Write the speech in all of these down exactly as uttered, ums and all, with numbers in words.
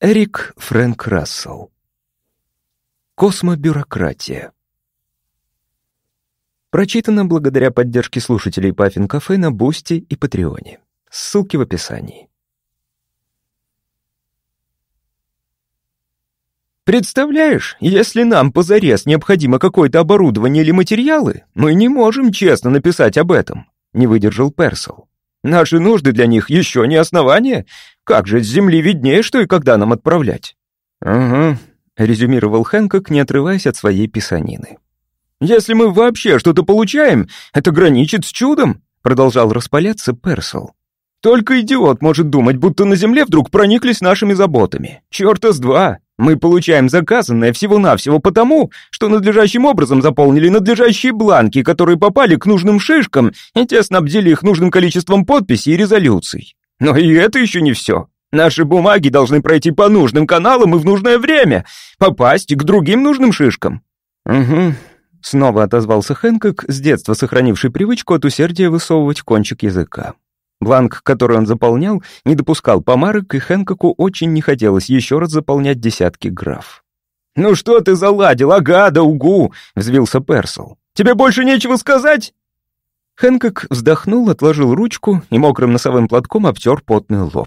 Эрик Фрэнк Рассел. Космобюрократия. Прочитано благодаря поддержке слушателей Паффин Кафе на Бусти и Патреоне. Ссылки в описании. Представляешь, если нам позарез необходимо какое-то оборудование или материалы, мы не можем честно написать об этом, не выдержал Персел. Наши нужды для них еще не основание. Как же с Земли виднее, что и когда нам отправлять? Угу, резюмировал Хэнкок, не отрываясь от своей писанины. Если мы вообще что-то получаем, это граничит с чудом, продолжал распаляться Персел. Только идиот может думать, будто на Земле вдруг прониклись нашими заботами. Чёрта с два. Мы получаем заказанное всего-навсего потому, что надлежащим образом заполнили надлежащие бланки, которые попали к нужным шишкам, и те снабдили их нужным количеством подписей и резолюций. Но и это еще не все. Наши бумаги должны пройти по нужным каналам и в нужное время, попасть к другим нужным шишкам. Угу. Снова отозвался Хэнкок, с детства сохранивший привычку от усердия высовывать кончик языка. Бланк, который он заполнял, не допускал помарок, и Хэнкоку очень не хотелось еще раз заполнять десятки граф. «Ну что ты заладил, ага, да угу!» — взвился Персел. «Тебе больше нечего сказать?» Хэнкок вздохнул, отложил ручку и мокрым носовым платком обтер потный лоб.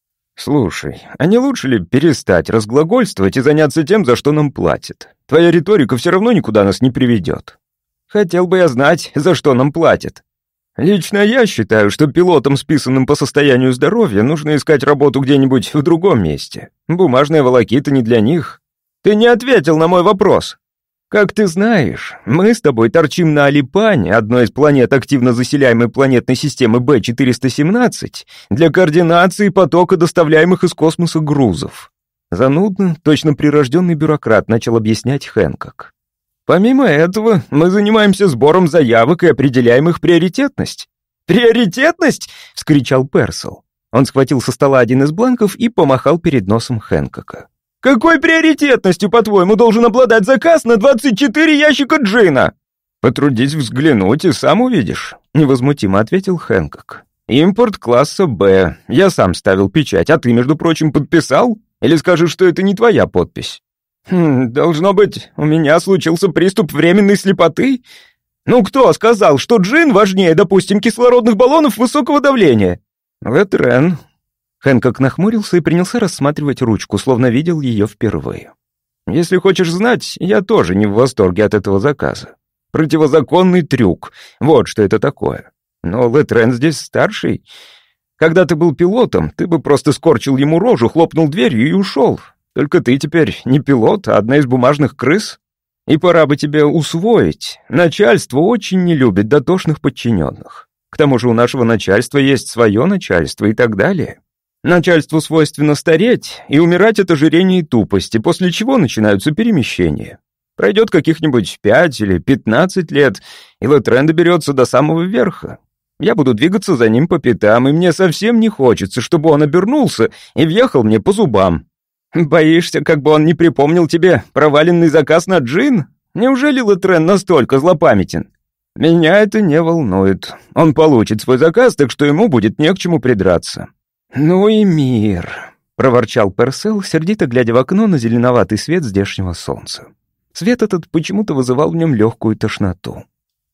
«Слушай, а не лучше ли перестать разглагольствовать и заняться тем, за что нам платят? Твоя риторика все равно никуда нас не приведет. Хотел бы я знать, за что нам платят. Лично я считаю, что пилотам, списанным по состоянию здоровья, нужно искать работу где-нибудь в другом месте. Бумажная волокита не для них. Ты не ответил на мой вопрос. Как ты знаешь, мы с тобой торчим на Алипане, одной из планет активно заселяемой планетной системы Бэ четыреста семнадцать, для координации потока доставляемых из космоса грузов. Занудно, точно прирожденный бюрократ начал объяснять Хэнкок. Помимо этого, мы занимаемся сбором заявок и определяем их приоритетность. «Приоритетность?» — вскричал Персел. Он схватил со стола один из бланков и помахал перед носом Хэнкока. «Какой приоритетностью, по-твоему, должен обладать заказ на двадцать четыре ящика джина?» «Потрудись взглянуть и сам увидишь», — невозмутимо ответил Хэнкок. «Импорт класса Б. Я сам ставил печать, а ты, между прочим, подписал? Или скажешь, что это не твоя подпись?» Хм, должно быть, у меня случился приступ временной слепоты? Ну кто сказал, что джин важнее, допустим, кислородных баллонов высокого давления? Летрен. Хэнкок нахмурился и принялся рассматривать ручку, словно видел ее впервые. Если хочешь знать, я тоже не в восторге от этого заказа. Противозаконный трюк, вот что это такое. Но Летрен здесь старший. Когда ты был пилотом, ты бы просто скорчил ему рожу, хлопнул дверью и ушел. Только ты теперь не пилот, а одна из бумажных крыс. И пора бы тебе усвоить. Начальство очень не любит дотошных подчиненных. К тому же у нашего начальства есть свое начальство и так далее. Начальству свойственно стареть и умирать от ожирения и тупости, после чего начинаются перемещения. Пройдет каких-нибудь пять или пятнадцать лет, и Летрен доберется до самого верха. Я буду двигаться за ним по пятам, и мне совсем не хочется, чтобы он обернулся и въехал мне по зубам. Боишься, как бы он не припомнил тебе проваленный заказ на джин? Неужели Летрен настолько злопамятен? Меня это не волнует. Он получит свой заказ, так что ему будет не к чему придраться. Ну и мир, проворчал Персел, сердито глядя в окно на зеленоватый свет здешнего солнца. Свет этот почему-то вызывал в нем легкую тошноту.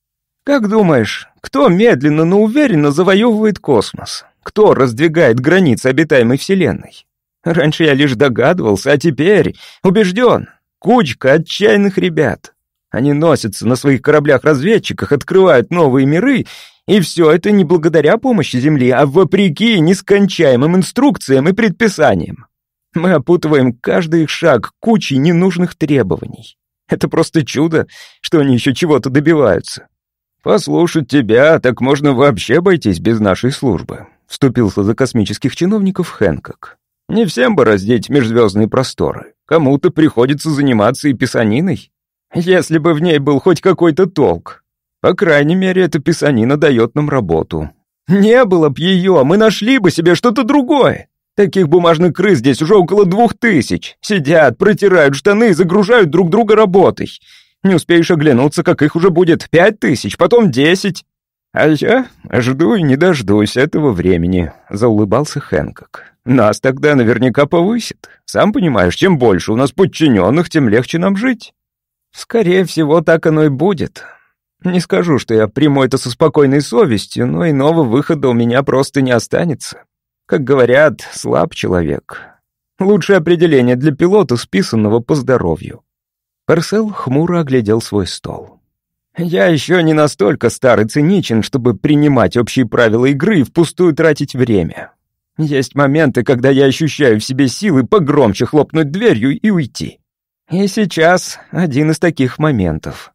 Как думаешь, кто медленно, но уверенно завоевывает космос? Кто раздвигает границы обитаемой Вселенной? Раньше я лишь догадывался, а теперь убежден. Кучка отчаянных ребят. Они носятся на своих кораблях-разведчиках, открывают новые миры, и все это не благодаря помощи Земли, а вопреки нескончаемым инструкциям и предписаниям. Мы опутываем каждый их шаг кучей ненужных требований. Это просто чудо, что они еще чего-то добиваются. Послушать тебя, так можно вообще обойтись без нашей службы, вступился за космических чиновников Хэнкок. Не всем бы раздеть межзвездные просторы. Кому-то приходится заниматься и писаниной. Если бы в ней был хоть какой-то толк. По крайней мере, эта писанина дает нам работу. Не было б ее, мы нашли бы себе что-то другое. Таких бумажных крыс здесь уже около двух тысяч. Сидят, протирают штаны и загружают друг друга работой. Не успеешь оглянуться, как их уже будет пять тысяч, потом десять. «А я жду и не дождусь этого времени», — заулыбался Хэнкок. «Нас тогда наверняка повысит. Сам понимаешь, чем больше у нас подчиненных, тем легче нам жить». «Скорее всего, так оно и будет. Не скажу, что я приму это со спокойной совестью, но иного выхода у меня просто не останется. Как говорят, слаб человек. Лучшее определение для пилота, списанного по здоровью». Персел хмуро оглядел свой стол. «Я еще не настолько стар и циничен, чтобы принимать общие правила игры и впустую тратить время. Есть моменты, когда я ощущаю в себе силы погромче хлопнуть дверью и уйти. И сейчас один из таких моментов».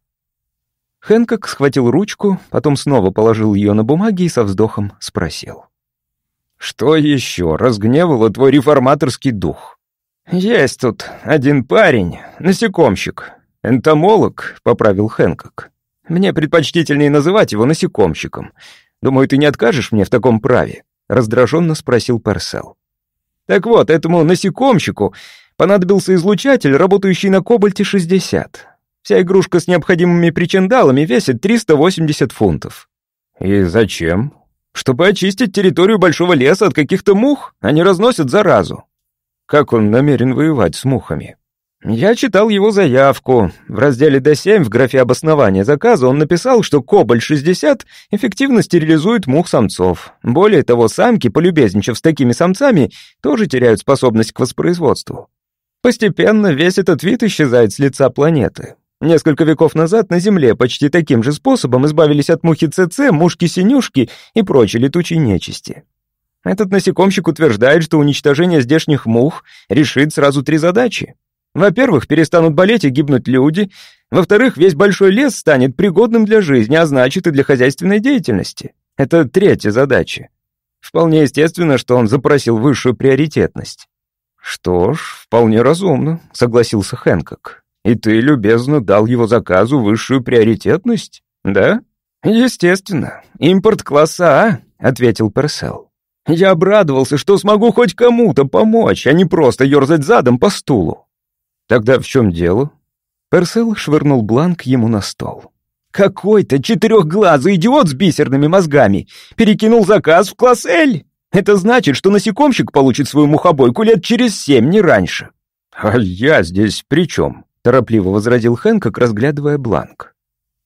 Хэнкок схватил ручку, потом снова положил ее на бумаги и со вздохом спросил. «Что еще разгневало твой реформаторский дух?» «Есть тут один парень, насекомщик, энтомолог», — поправил Хэнкок. «Мне предпочтительнее называть его насекомщиком. Думаю, ты не откажешь мне в таком праве?» — раздраженно спросил Персел. «Так вот, этому насекомщику понадобился излучатель, работающий на кобальте шестьдесят. Вся игрушка с необходимыми причиндалами весит триста восемьдесят фунтов». «И зачем?» «Чтобы очистить территорию большого леса от каких-то мух, они разносят заразу». «Как он намерен воевать с мухами?» «Я читал его заявку. В разделе Д семь в графе обоснования заказа он написал, что кобальт шестьдесят эффективно стерилизует мух-самцов. Более того, самки, полюбезничав с такими самцами, тоже теряют способность к воспроизводству. Постепенно весь этот вид исчезает с лица планеты. Несколько веков назад на Земле почти таким же способом избавились от мухи ЦЦ, мушки-синюшки и прочей летучей нечисти. Этот насекомщик утверждает, что уничтожение здешних мух решит сразу три задачи. Во-первых, перестанут болеть и гибнуть люди. Во-вторых, весь большой лес станет пригодным для жизни, а значит и для хозяйственной деятельности. Это третья задача. Вполне естественно, что он запросил высшую приоритетность». «Что ж, вполне разумно», — согласился Хэнкок. «И ты любезно дал его заказу высшую приоритетность, да?» «Естественно. Импорт класса А», — ответил Персел. «Я обрадовался, что смогу хоть кому-то помочь, а не просто ерзать задом по стулу». «Тогда в чем дело?» Персел швырнул бланк ему на стол. «Какой-то четырехглазый идиот с бисерными мозгами перекинул заказ в класс Л. Это значит, что насекомщик получит свою мухобойку лет через семь, не раньше». «А я здесь при чем?» — торопливо возразил Хэнкок, разглядывая бланк.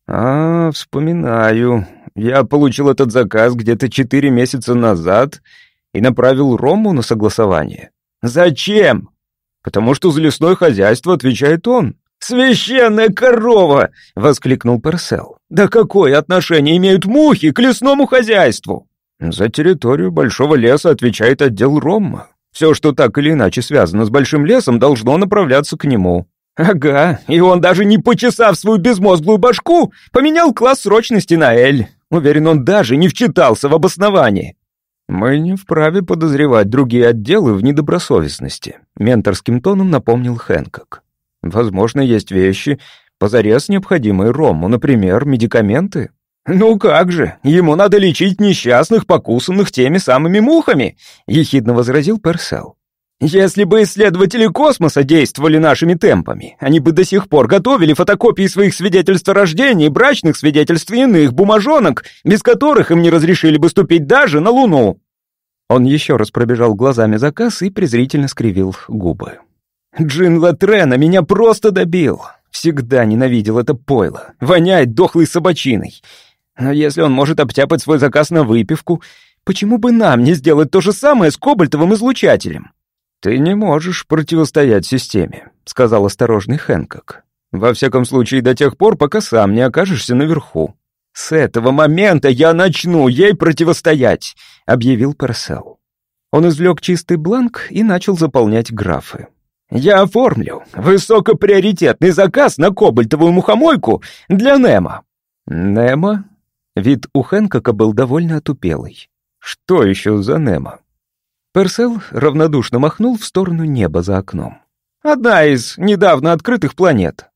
«А, вспоминаю. Я получил этот заказ где-то четыре месяца назад и направил Рому на согласование». «Зачем?» «Потому что за лесное хозяйство отвечает он». «Священная корова!» — воскликнул Персел. «Да какое отношение имеют мухи к лесному хозяйству?» «За территорию большого леса отвечает отдел Ромма. Все, что так или иначе связано с большим лесом, должно направляться к нему». «Ага, и он даже не почесав свою безмозглую башку, поменял класс срочности на Л. Уверен, он даже не вчитался в обоснование». «Мы не вправе подозревать другие отделы в недобросовестности», — менторским тоном напомнил Хэнкок. «Возможно, есть вещи, позарез необходимые Рому, например, медикаменты». «Ну как же, ему надо лечить несчастных, покусанных теми самыми мухами», — ехидно возразил Персел. «Если бы исследователи космоса действовали нашими темпами, они бы до сих пор готовили фотокопии своих свидетельств о рождении, брачных свидетельств и иных бумажонок, без которых им не разрешили бы ступить даже на Луну». Он еще раз пробежал глазами заказ и презрительно скривил губы. «Джин Латрена меня просто добил. Всегда ненавидел это пойло. Воняет дохлой собачиной. Но если он может обтяпать свой заказ на выпивку, почему бы нам не сделать то же самое с кобальтовым излучателем?» «Ты не можешь противостоять системе», — сказал осторожный Хэнкок. «Во всяком случае, до тех пор, пока сам не окажешься наверху». «С этого момента я начну ей противостоять», — объявил Персел. Он извлек чистый бланк и начал заполнять графы. «Я оформлю высокоприоритетный заказ на кобальтовую мухомойку для Немо». «Немо?» Вид у Хэнкока был довольно отупелый. «Что еще за Немо?» Персел равнодушно махнул в сторону неба за окном. «Одна из недавно открытых планет».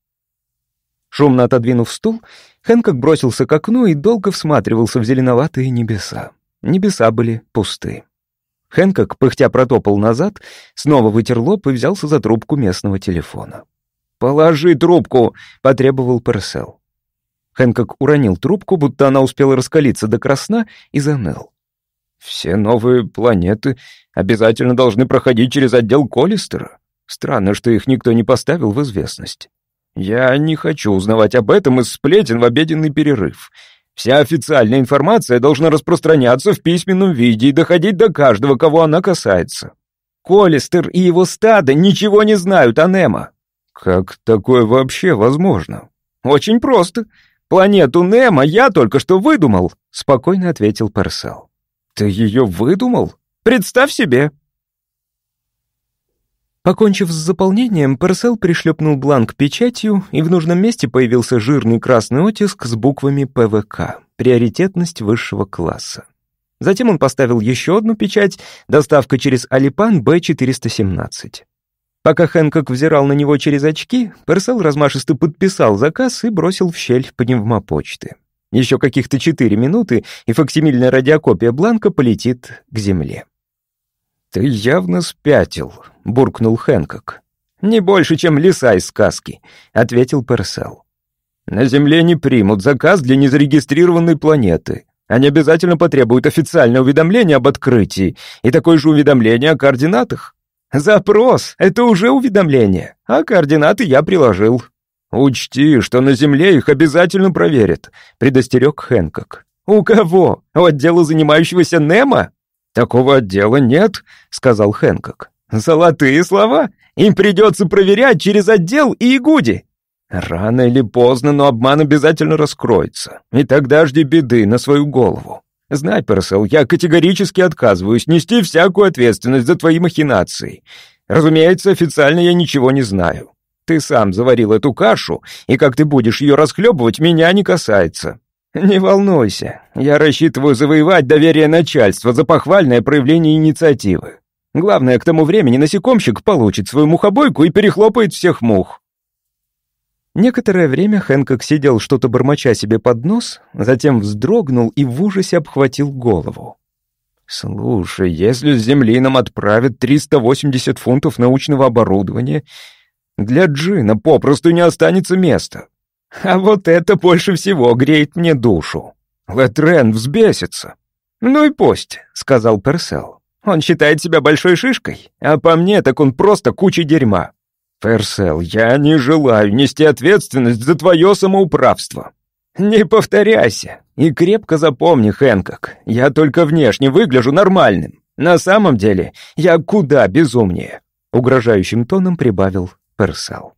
Шумно отодвинув стул, Хэнкок бросился к окну и долго всматривался в зеленоватые небеса. Небеса были пусты. Хэнкок, пыхтя, протопал назад, снова вытер лоб и взялся за трубку местного телефона. «Положи трубку!» — потребовал Персел. Хэнкок уронил трубку, будто она успела раскалиться до красна, и заныл. «Все новые планеты обязательно должны проходить через отдел Коллистера. Странно, что их никто не поставил в известность. Я не хочу узнавать об этом из сплетен в обеденный перерыв. Вся официальная информация должна распространяться в письменном виде и доходить до каждого, кого она касается. Коллистер и его стадо ничего не знают о Немо». «Как такое вообще возможно?» «Очень просто. Планету Немо я только что выдумал», — спокойно ответил Персел. «Ты ее выдумал? Представь себе!» Покончив с заполнением, Персел пришлепнул бланк печатью, и в нужном месте появился жирный красный оттиск с буквами Пэ Вэ Ка «Приоритетность высшего класса». Затем он поставил еще одну печать «Доставка через Алипан Бэ четыреста семнадцать». Пока Хэнкок взирал на него через очки, Персел размашисто подписал заказ и бросил в щель пневмопочты. Еще каких-то четыре минуты, и факсимильная радиокопия бланка полетит к земле. «Ты явно спятил», — буркнул Хэнкок. «Не больше, чем лиса из сказки», — ответил Персел. «На Земле не примут заказ для незарегистрированной планеты. Они обязательно потребуют официальное уведомление об открытии и такое же уведомление о координатах. Запрос — это уже уведомление, а координаты я приложил». «Учти, что на Земле их обязательно проверят», — предостерег Хэнкок. «У кого? У отдела, занимающегося Немо?» «Такого отдела нет», — сказал Хэнкок. «Золотые слова. Им придется проверять через отдел и Игуди». «Рано или поздно, но обман обязательно раскроется. И тогда жди беды на свою голову. Знай, Персел, я категорически отказываюсь нести всякую ответственность за твои махинации. Разумеется, официально я ничего не знаю. Ты сам заварил эту кашу, и как ты будешь ее расхлебывать, меня не касается. Не волнуйся, я рассчитываю завоевать доверие начальства за похвальное проявление инициативы. Главное, к тому времени насекомщик получит свою мухобойку и перехлопает всех мух». Некоторое время Хэнкок сидел, что-то бормоча себе под нос, затем вздрогнул и в ужасе обхватил голову. «Слушай, если с Земли нам отправят триста восемьдесят фунтов научного оборудования, для Джина попросту не останется места. А вот это больше всего греет мне душу. Летрен взбесится». «Ну и пусть», — сказал Персел. «Он считает себя большой шишкой, а по мне так он просто куча дерьма». «Персел, я не желаю нести ответственность за твое самоуправство». «Не повторяйся. И крепко запомни, Хэнкок, я только внешне выгляжу нормальным. На самом деле я куда безумнее», — угрожающим тоном прибавил Персел.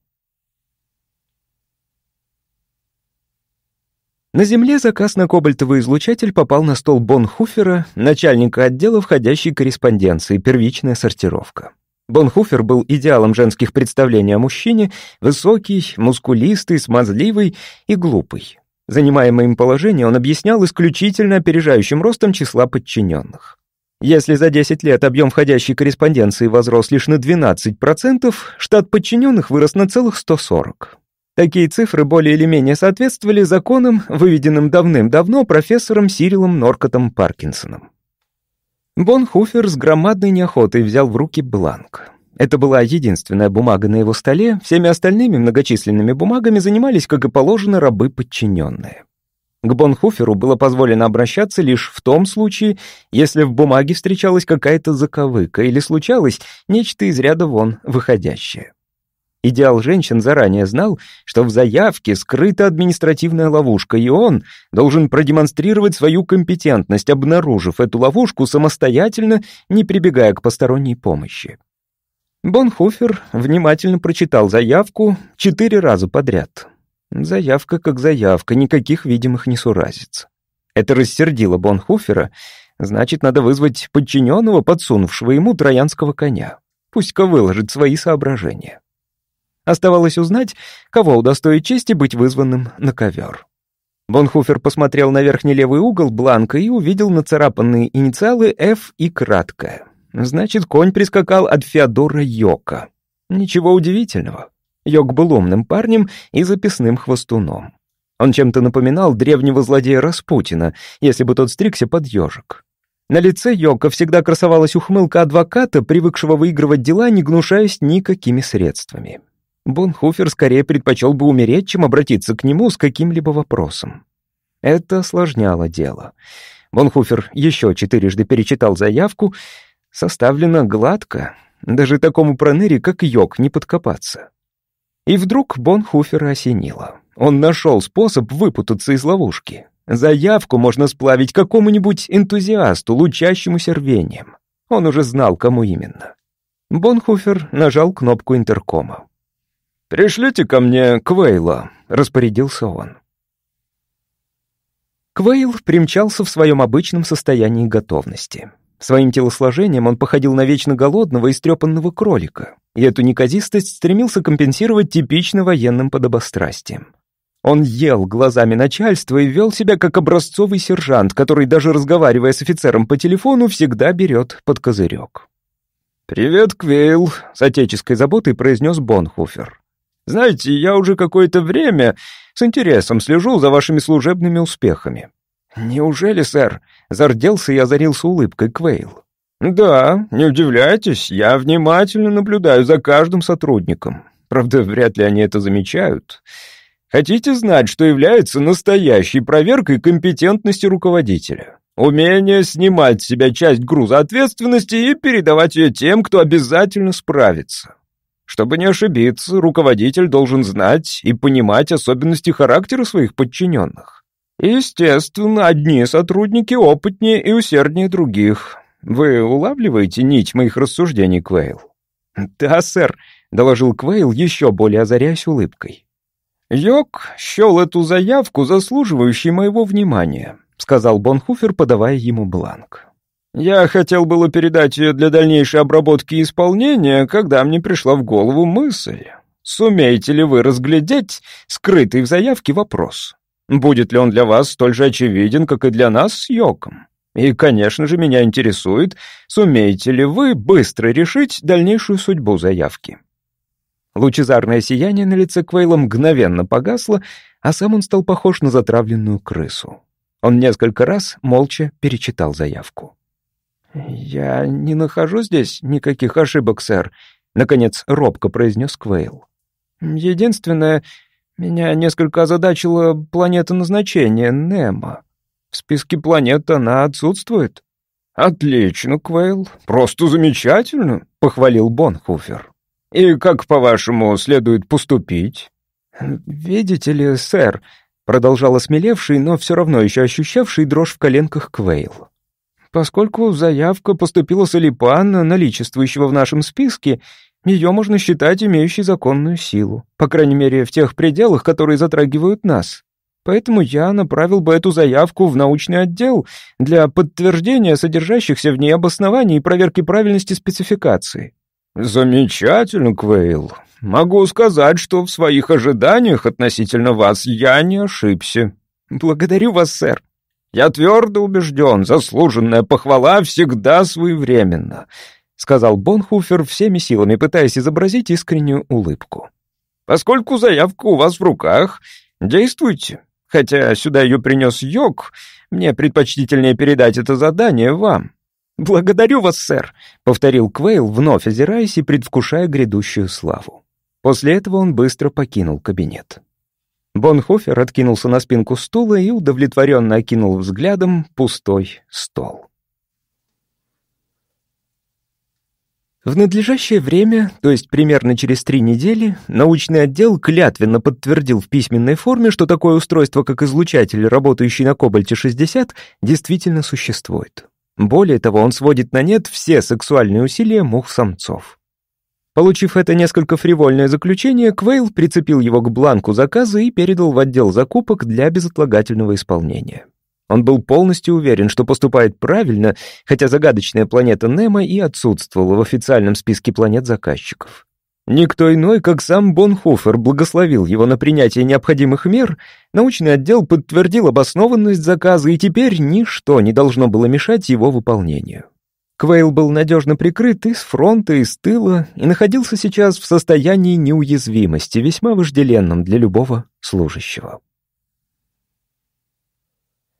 На Земле заказ на кобальтовый излучатель попал на стол Бонхофера, начальника отдела входящей корреспонденции, первичная сортировка. Бонхофер был идеалом женских представлений о мужчине, высокий, мускулистый, смазливый и глупый. Занимаемое им положение он объяснял исключительно опережающим ростом числа подчиненных. Если за десять лет объем входящей корреспонденции возрос лишь на двенадцать процентов, штат подчиненных вырос на целых сто сорок. Такие цифры более или менее соответствовали законам, выведенным давным-давно профессором Сирилом Норкотом Паркинсоном. Бонхофер с громадной неохотой взял в руки бланк. Это была единственная бумага на его столе, всеми остальными многочисленными бумагами занимались, как и положено, рабы-подчиненные. К Бонхоферу было позволено обращаться лишь в том случае, если в бумаге встречалась какая-то заковыка или случалось нечто из ряда вон выходящее. Идеал женщин заранее знал, что в заявке скрыта административная ловушка, и он должен продемонстрировать свою компетентность, обнаружив эту ловушку самостоятельно, не прибегая к посторонней помощи. Бонхофер внимательно прочитал заявку четыре раза подряд. Заявка как заявка, никаких видимых несуразиц. Это рассердило Бонхофера, значит, надо вызвать подчиненного, подсунувшего ему троянского коня. Пусть-ка выложит свои соображения. Оставалось узнать, кого удостоит чести быть вызванным на ковер. Бонхофер посмотрел на верхний левый угол бланка и увидел нацарапанные инициалы «Ф» и краткое. Значит, конь прискакал от Феодора Йока. Ничего удивительного. Йок был умным парнем и записным хвостуном. Он чем-то напоминал древнего злодея Распутина, если бы тот стригся под ежик. На лице Йока всегда красовалась ухмылка адвоката, привыкшего выигрывать дела, не гнушаясь никакими средствами. Бонхофер скорее предпочел бы умереть, чем обратиться к нему с каким-либо вопросом. Это осложняло дело. Бонхофер еще четырежды перечитал заявку. Составлено гладко. Даже такому проныре, как Йок, не подкопаться. И вдруг Бонхофера осенило. Он нашел способ выпутаться из ловушки. Заявку можно сплавить какому-нибудь энтузиасту, лучащемуся рвением. Он уже знал, кому именно. Бонхофер нажал кнопку интеркома. «Пришлите ко мне Квейла», — распорядился он. Квейл примчался в своем обычном состоянии готовности. Своим телосложением он походил на вечно голодного и истрепанного кролика, и эту неказистость стремился компенсировать типично военным подобострастием. Он ел глазами начальства и вел себя как образцовый сержант, который, даже разговаривая с офицером по телефону, всегда берет под козырек. «Привет, Квейл», — с отеческой заботой произнес Бонхофер. «Знаете, я уже какое-то время с интересом слежу за вашими служебными успехами». «Неужели, сэр?» — зарделся и озарился улыбкой Квейл. «Да, не удивляйтесь, я внимательно наблюдаю за каждым сотрудником. Правда, вряд ли они это замечают. Хотите знать, что является настоящей проверкой компетентности руководителя? Умение снимать с себя часть груза ответственности и передавать ее тем, кто обязательно справится. Чтобы не ошибиться, руководитель должен знать и понимать особенности характера своих подчиненных. Естественно, одни сотрудники опытнее и усерднее других. Вы улавливаете нить моих рассуждений, Квейл?» «Да, сэр», — доложил Квейл, еще более озаряясь улыбкой. «Йок счел эту заявку заслуживающей моего внимания», — сказал Бонхофер, подавая ему бланк. «Я хотел было передать ее для дальнейшей обработки и исполнения, когда мне пришла в голову мысль. Сумеете ли вы разглядеть скрытый в заявке вопрос? Будет ли он для вас столь же очевиден, как и для нас с Йоком? И, конечно же, меня интересует, сумеете ли вы быстро решить дальнейшую судьбу заявки?» Лучезарное сияние на лице Квейла мгновенно погасло, а сам он стал похож на затравленную крысу. Он несколько раз молча перечитал заявку. «Я не нахожу здесь никаких ошибок, сэр», — наконец робко произнес Квейл. «Единственное, меня несколько озадачила планета назначения, Немо. В списке планет она отсутствует». «Отлично, Квейл, просто замечательно», — похвалил Бонхофер. «И как, по-вашему, следует поступить?» «Видите ли, сэр», — продолжал осмелевший, но все равно еще ощущавший дрожь в коленках Квейл. «Поскольку заявка поступила с Алипана, наличествующего в нашем списке, ее можно считать имеющей законную силу, по крайней мере, в тех пределах, которые затрагивают нас. Поэтому я направил бы эту заявку в научный отдел для подтверждения содержащихся в ней обоснований и проверки правильности спецификации». «Замечательно, Квейл. Могу сказать, что в своих ожиданиях относительно вас я не ошибся». «Благодарю вас, сэр». «Я твердо убежден, заслуженная похвала всегда своевременна», — сказал Бонхофер, всеми силами пытаясь изобразить искреннюю улыбку. «Поскольку заявка у вас в руках, действуйте. Хотя сюда ее принес Йок, мне предпочтительнее передать это задание вам». «Благодарю вас, сэр», — повторил Квейл, вновь озираясь и предвкушая грядущую славу. После этого он быстро покинул кабинет. Бонхофер откинулся на спинку стула и удовлетворенно окинул взглядом пустой стол. В надлежащее время, то есть примерно через три недели, научный отдел клятвенно подтвердил в письменной форме, что такое устройство, как излучатель, работающий на Кобальте шестьдесят, действительно существует. Более того, он сводит на нет все сексуальные усилия мух-самцов. Получив это несколько фривольное заключение, Квейл прицепил его к бланку заказа и передал в отдел закупок для безотлагательного исполнения. Он был полностью уверен, что поступает правильно, хотя загадочная планета Немо и отсутствовала в официальном списке планет заказчиков. Никто иной, как сам Бонхофер, благословил его на принятие необходимых мер, научный отдел подтвердил обоснованность заказа, и теперь ничто не должно было мешать его выполнению. Квейл был надежно прикрыт и с фронта, и с тыла, и находился сейчас в состоянии неуязвимости, весьма вожделенном для любого служащего.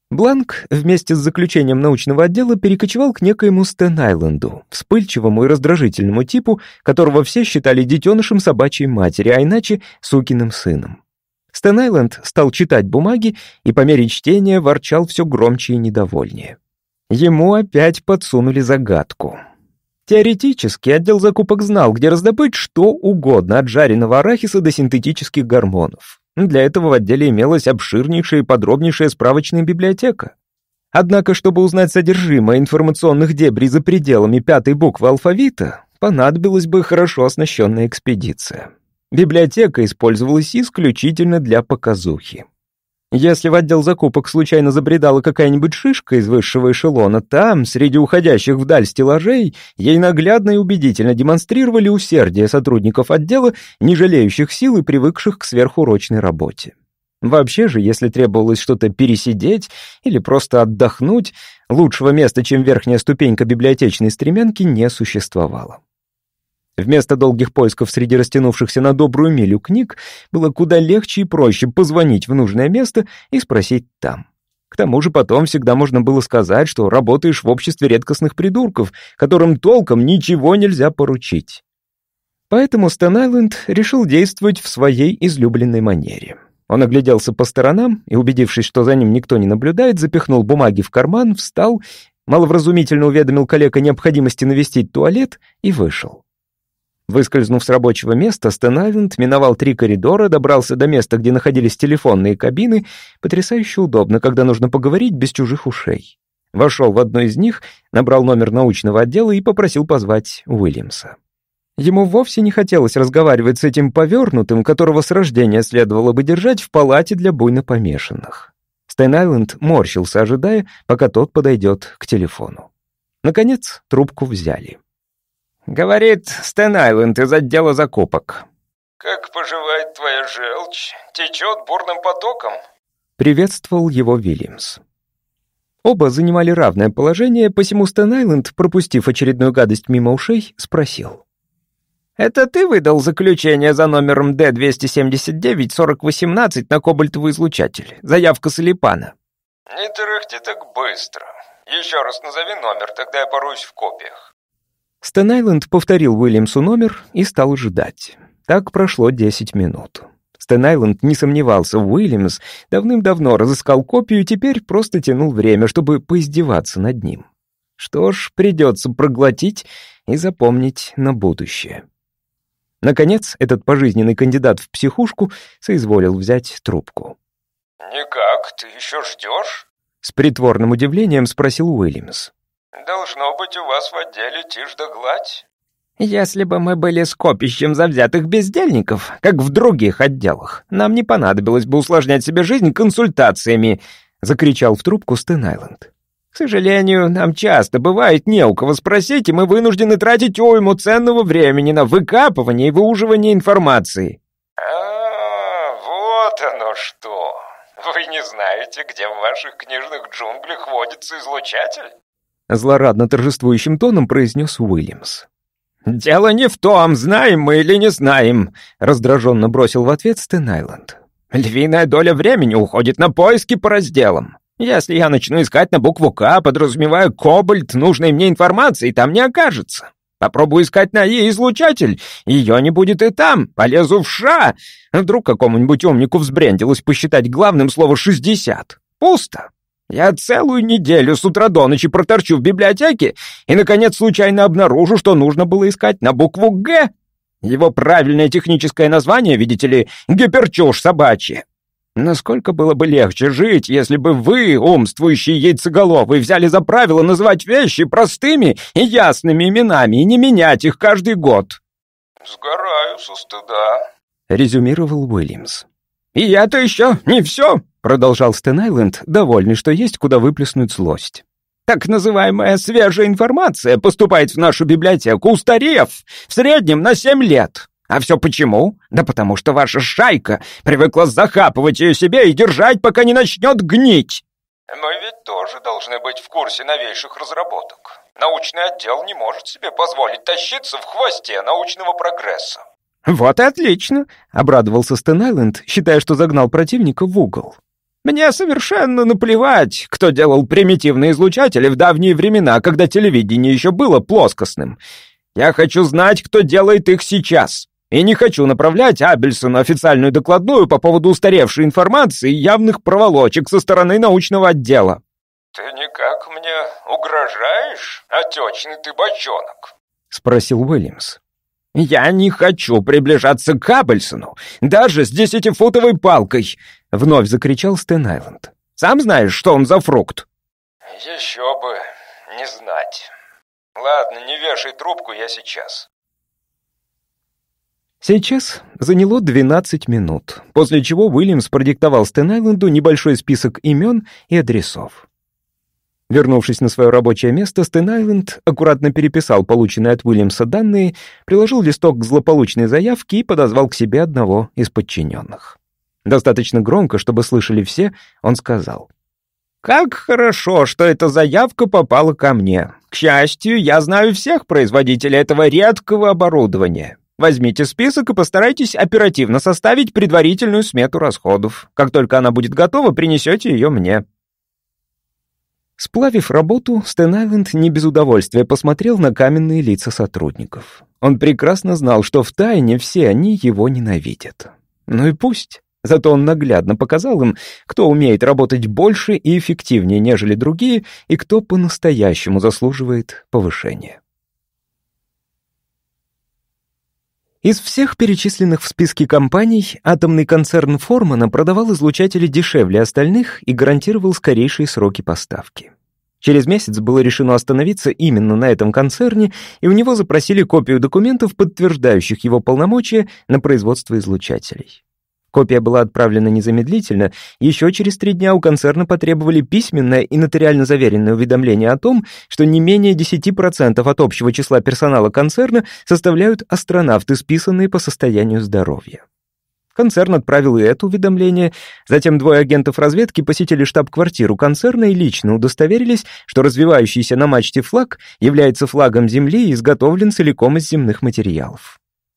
Бланк вместе с заключением научного отдела перекочевал к некоему Стэн-Айленду, вспыльчивому и раздражительному типу, которого все считали детенышем собачьей матери, а иначе сукиным сыном. Стэн-Айленд стал читать бумаги и по мере чтения ворчал все громче и недовольнее. Ему опять подсунули загадку. Теоретически отдел закупок знал, где раздобыть что угодно, от жареного арахиса до синтетических гормонов. Для этого в отделе имелась обширнейшая и подробнейшая справочная библиотека. Однако, чтобы узнать содержимое информационных дебрей за пределами пятой буквы алфавита, понадобилась бы хорошо оснащенная экспедиция. Библиотека использовалась исключительно для показухи. Если в отдел закупок случайно забредала какая-нибудь шишка из высшего эшелона, там, среди уходящих вдаль стеллажей, ей наглядно и убедительно демонстрировали усердие сотрудников отдела, не жалеющих сил и привыкших к сверхурочной работе. Вообще же, если требовалось что-то пересидеть или просто отдохнуть, лучшего места, чем верхняя ступенька библиотечной стремянки, не существовало. Вместо долгих поисков среди растянувшихся на добрую милю книг было куда легче и проще позвонить в нужное место и спросить там. К тому же потом всегда можно было сказать, что работаешь в обществе редкостных придурков, которым толком ничего нельзя поручить. Поэтому Стэн-Айленд решил действовать в своей излюбленной манере. Он огляделся по сторонам и, убедившись, что за ним никто не наблюдает, запихнул бумаги в карман, встал, маловразумительно уведомил коллег о необходимости навестить туалет и вышел. Выскользнув с рабочего места, Стэн-Айленд миновал три коридора, добрался до места, где находились телефонные кабины, потрясающе удобно, когда нужно поговорить без чужих ушей. Вошел в одну из них, набрал номер научного отдела и попросил позвать Уильямса. Ему вовсе не хотелось разговаривать с этим повёрнутым, которого с рождения следовало бы держать в палате для буйно помешанных. Стэн-Айленд морщился, ожидая, пока тот подойдет к телефону. Наконец, трубку взяли. «Говорит Стэн-Айленд из отдела закупок». «Как поживает твоя желчь? Течет бурным потоком?» Приветствовал его Уильямс. Оба занимали равное положение, посему Стэн-Айленд, пропустив очередную гадость мимо ушей, спросил. «Это ты выдал заключение за номером Д двести семьдесят девять сорок восемнадцать на кобальтовый излучатель? Заявка Салипана». «Не тарахти так быстро. Еще раз назови номер, тогда я поруюсь в копиях». Стэн-Айленд повторил Уильямсу номер и стал ждать. Так прошло десять минут. Стэн-Айленд не сомневался, Уильямс давным-давно разыскал копию и теперь просто тянул время, чтобы поиздеваться над ним. Что ж, придется проглотить и запомнить на будущее. Наконец, этот пожизненный кандидат в психушку соизволил взять трубку. «Никак, ты еще ждешь?» С притворным удивлением спросил Уильямс. «Должно быть, у вас в отделе тишь да гладь». «Если бы мы были скопищем завзятых бездельников, как в других отделах, нам не понадобилось бы усложнять себе жизнь консультациями», — закричал в трубку Стэн-Айленд. «К сожалению, нам часто бывает не у кого спросить, и мы вынуждены тратить уйму ценного времени на выкапывание и выуживание информации». «А, вот оно что! Вы не знаете, где в ваших книжных джунглях водится излучатель?» Злорадно торжествующим тоном произнес Уильямс. «Дело не в том, знаем мы или не знаем», — раздраженно бросил в ответ Стэн-Айленд. «Львиная доля времени уходит на поиски по разделам. Если я начну искать на букву «К», подразумевая кобальт, нужной мне информации там не окажется. Попробую искать на «И» излучатель, ее не будет и там, полезу в «Ш». Вдруг какому-нибудь умнику взбрендилось посчитать главным слово «шестьдесят». Пусто. Я целую неделю с утра до ночи проторчу в библиотеке и, наконец, случайно обнаружу, что нужно было искать на букву «Г». Его правильное техническое название, видите ли, гиперчушь собачья. Насколько было бы легче жить, если бы вы, умствующие яйцеголовые, взяли за правило называть вещи простыми и ясными именами и не менять их каждый год. «Сгораю со стыда», — резюмировал Уильямс. «И это еще не все», — продолжал Стэн-Айленд, довольный, что есть куда выплеснуть злость. «Так называемая свежая информация поступает в нашу библиотеку, устарев в среднем на семь лет. А все почему? Да потому что ваша шайка привыкла захапывать ее себе и держать, пока не начнет гнить». «Мы ведь тоже должны быть в курсе новейших разработок. Научный отдел не может себе позволить тащиться в хвосте научного прогресса». «Вот и отлично», — обрадовался Стэн-Айленд, считая, что загнал противника в угол. Мне совершенно наплевать, кто делал примитивные излучатели в давние времена, когда телевидение еще было плоскостным. Я хочу знать, кто делает их сейчас. И не хочу направлять Абельсону официальную докладную по поводу устаревшей информации и явных проволочек со стороны научного отдела». «Ты никак мне угрожаешь, отечный ты бочонок?» — спросил Уильямс. «Я не хочу приближаться к Абельсону, даже с десятифутовой палкой!» — вновь закричал Стэн Айленд. «Сам знаешь, что он за фрукт?» «Еще бы не знать. Ладно, не вешай трубку, я сейчас». Сейчас заняло двенадцать минут, после чего Уильямс продиктовал Стэн Айленду небольшой список имен и адресов. Вернувшись на свое рабочее место, Стэн Айленд аккуратно переписал полученные от Уильямса данные, приложил листок к злополучной заявке и подозвал к себе одного из подчиненных. Достаточно громко, чтобы слышали все, он сказал: «Как хорошо, что эта заявка попала ко мне. К счастью, я знаю всех производителей этого редкого оборудования. Возьмите список и постарайтесь оперативно составить предварительную смету расходов. Как только она будет готова, принесете ее мне». Сплавив работу, Стэн Айленд не без удовольствия посмотрел на каменные лица сотрудников. Он прекрасно знал, что втайне все они его ненавидят. Ну и пусть. Зато он наглядно показал им, кто умеет работать больше и эффективнее, нежели другие, и кто по-настоящему заслуживает повышения. Из всех перечисленных в списке компаний атомный концерн Формана продавал излучатели дешевле остальных и гарантировал скорейшие сроки поставки. Через месяц было решено остановиться именно на этом концерне, и у него запросили копию документов, подтверждающих его полномочия на производство излучателей. Копия была отправлена незамедлительно, еще через три дня у концерна потребовали письменное и нотариально заверенное уведомление о том, что не менее десять процентов от общего числа персонала концерна составляют астронавты, списанные по состоянию здоровья. Концерн отправил и это уведомление, затем двое агентов разведки посетили штаб-квартиру концерна и лично удостоверились, что развивающийся на мачте флаг является флагом Земли и изготовлен целиком из земных материалов.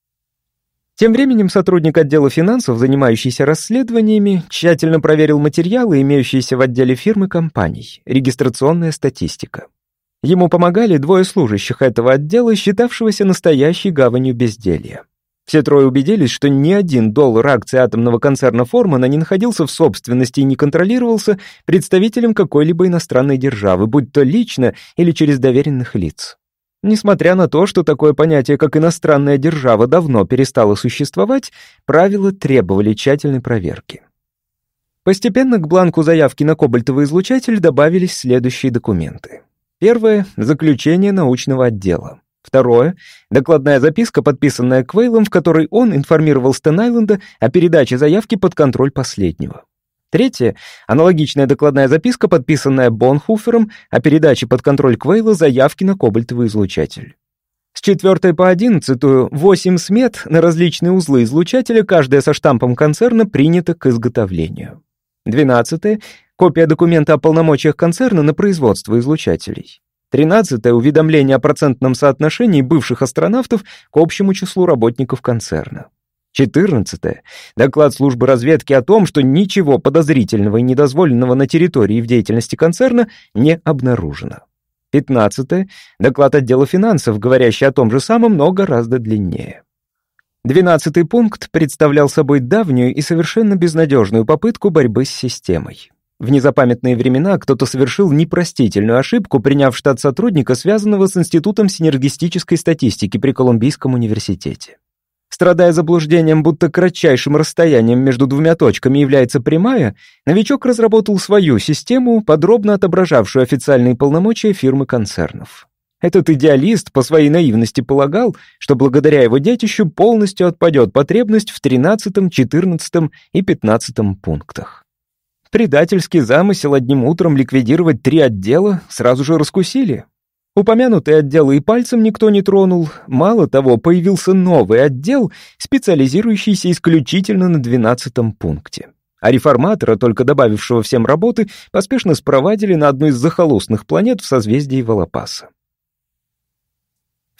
Тем временем сотрудник отдела финансов, занимающийся расследованиями, тщательно проверил материалы, имеющиеся в отделе фирмы компаний, регистрационная статистика. Ему помогали двое служащих этого отдела, считавшегося настоящей гаванью безделья. Все трое убедились, что ни один доллар акций атомного концерна Формана не находился в собственности и не контролировался представителем какой-либо иностранной державы, будь то лично или через доверенных лиц. Несмотря на то, что такое понятие, как иностранная держава, давно перестало существовать, правила требовали тщательной проверки. Постепенно к бланку заявки на кобальтовый излучатель добавились следующие документы. Первое — заключение научного отдела. Второе — докладная записка, подписанная Квейлом, в которой он информировал Стэн Айленда о передаче заявки под контроль последнего. Третье — аналогичная докладная записка, подписанная Бонхуфером, о передаче под контроль Квейла заявки на кобальтовый излучатель. С четвертой по одиннадцатую восемь смет на различные узлы излучателя, каждая со штампом концерна, принята к изготовлению. Двенадцатое — копия документа о полномочиях концерна на производство излучателей. Тринадцатое — уведомление о процентном соотношении бывших астронавтов к общему числу работников концерна. четырнадцатое — доклад службы разведки о том, что ничего подозрительного и недозволенного на территории в деятельности концерна не обнаружено. пятнадцатое — доклад отдела финансов, говорящий о том же самом, но гораздо длиннее. двенадцатый пункт представлял собой давнюю и совершенно безнадежную попытку борьбы с системой. В незапамятные времена кто-то совершил непростительную ошибку, приняв в штат сотрудника, связанного с Институтом синергистической статистики при Колумбийском университете. Страдая заблуждением, будто кратчайшим расстоянием между двумя точками является прямая, новичок разработал свою систему, подробно отображавшую официальные полномочия фирмы концернов. Этот идеалист по своей наивности полагал, что благодаря его детищу полностью отпадет потребность в тринадцатом, четырнадцатом и пятнадцатом пунктах. Предательский замысел одним утром ликвидировать три отдела сразу же раскусили. Упомянутые отделы и пальцем никто не тронул. Мало того, появился новый отдел, специализирующийся исключительно на двенадцатом пункте. А реформатора, только добавившего всем работы, поспешно спровадили на одну из захолустных планет в созвездии Волопаса.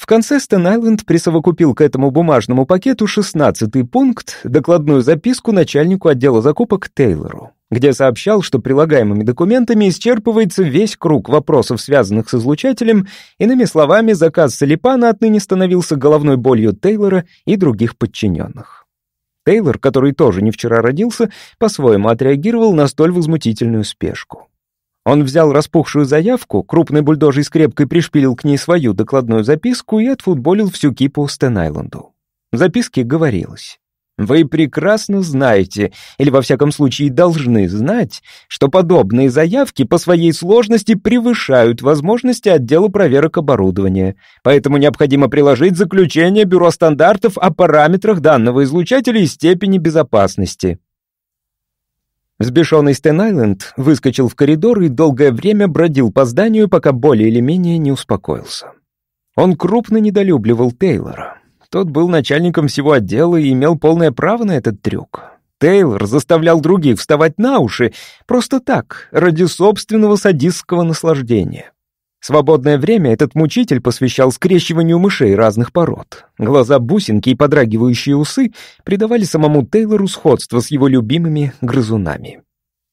В конце Стэн-Айленд присовокупил к этому бумажному пакету шестнадцатый пункт, докладную записку начальнику отдела закупок Тейлору, где сообщал, что прилагаемыми документами исчерпывается весь круг вопросов, связанных с излучателем. Иными словами, заказ Салипана отныне становился головной болью Тейлора и других подчиненных. Тейлор, который тоже не вчера родился, по-своему отреагировал на столь возмутительную спешку. Он взял распухшую заявку, крупной бульдожьей скрепкой пришпилил к ней свою докладную записку и отфутболил всю кипу Стэн-Айленду. В записке говорилось: «Вы прекрасно знаете, или во всяком случае должны знать, что подобные заявки по своей сложности превышают возможности отдела проверок оборудования, поэтому необходимо приложить заключение Бюро стандартов о параметрах данного излучателя и степени безопасности». Взбешенный Стэн-Айленд выскочил в коридор и долгое время бродил по зданию, пока более или менее не успокоился. Он крупно недолюбливал Тейлора. Тот был начальником всего отдела и имел полное право на этот трюк. Тейлор заставлял других вставать на уши просто так, ради собственного садистского наслаждения. Свободное время этот мучитель посвящал скрещиванию мышей разных пород. Глаза бусинки и подрагивающие усы придавали самому Тейлору сходство с его любимыми грызунами.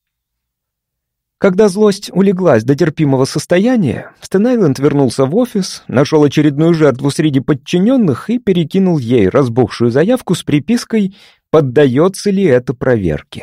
Когда злость улеглась до терпимого состояния, Стэн-Айленд вернулся в офис, нашел очередную жертву среди подчиненных и перекинул ей разбухшую заявку с припиской «Поддается ли это проверке?».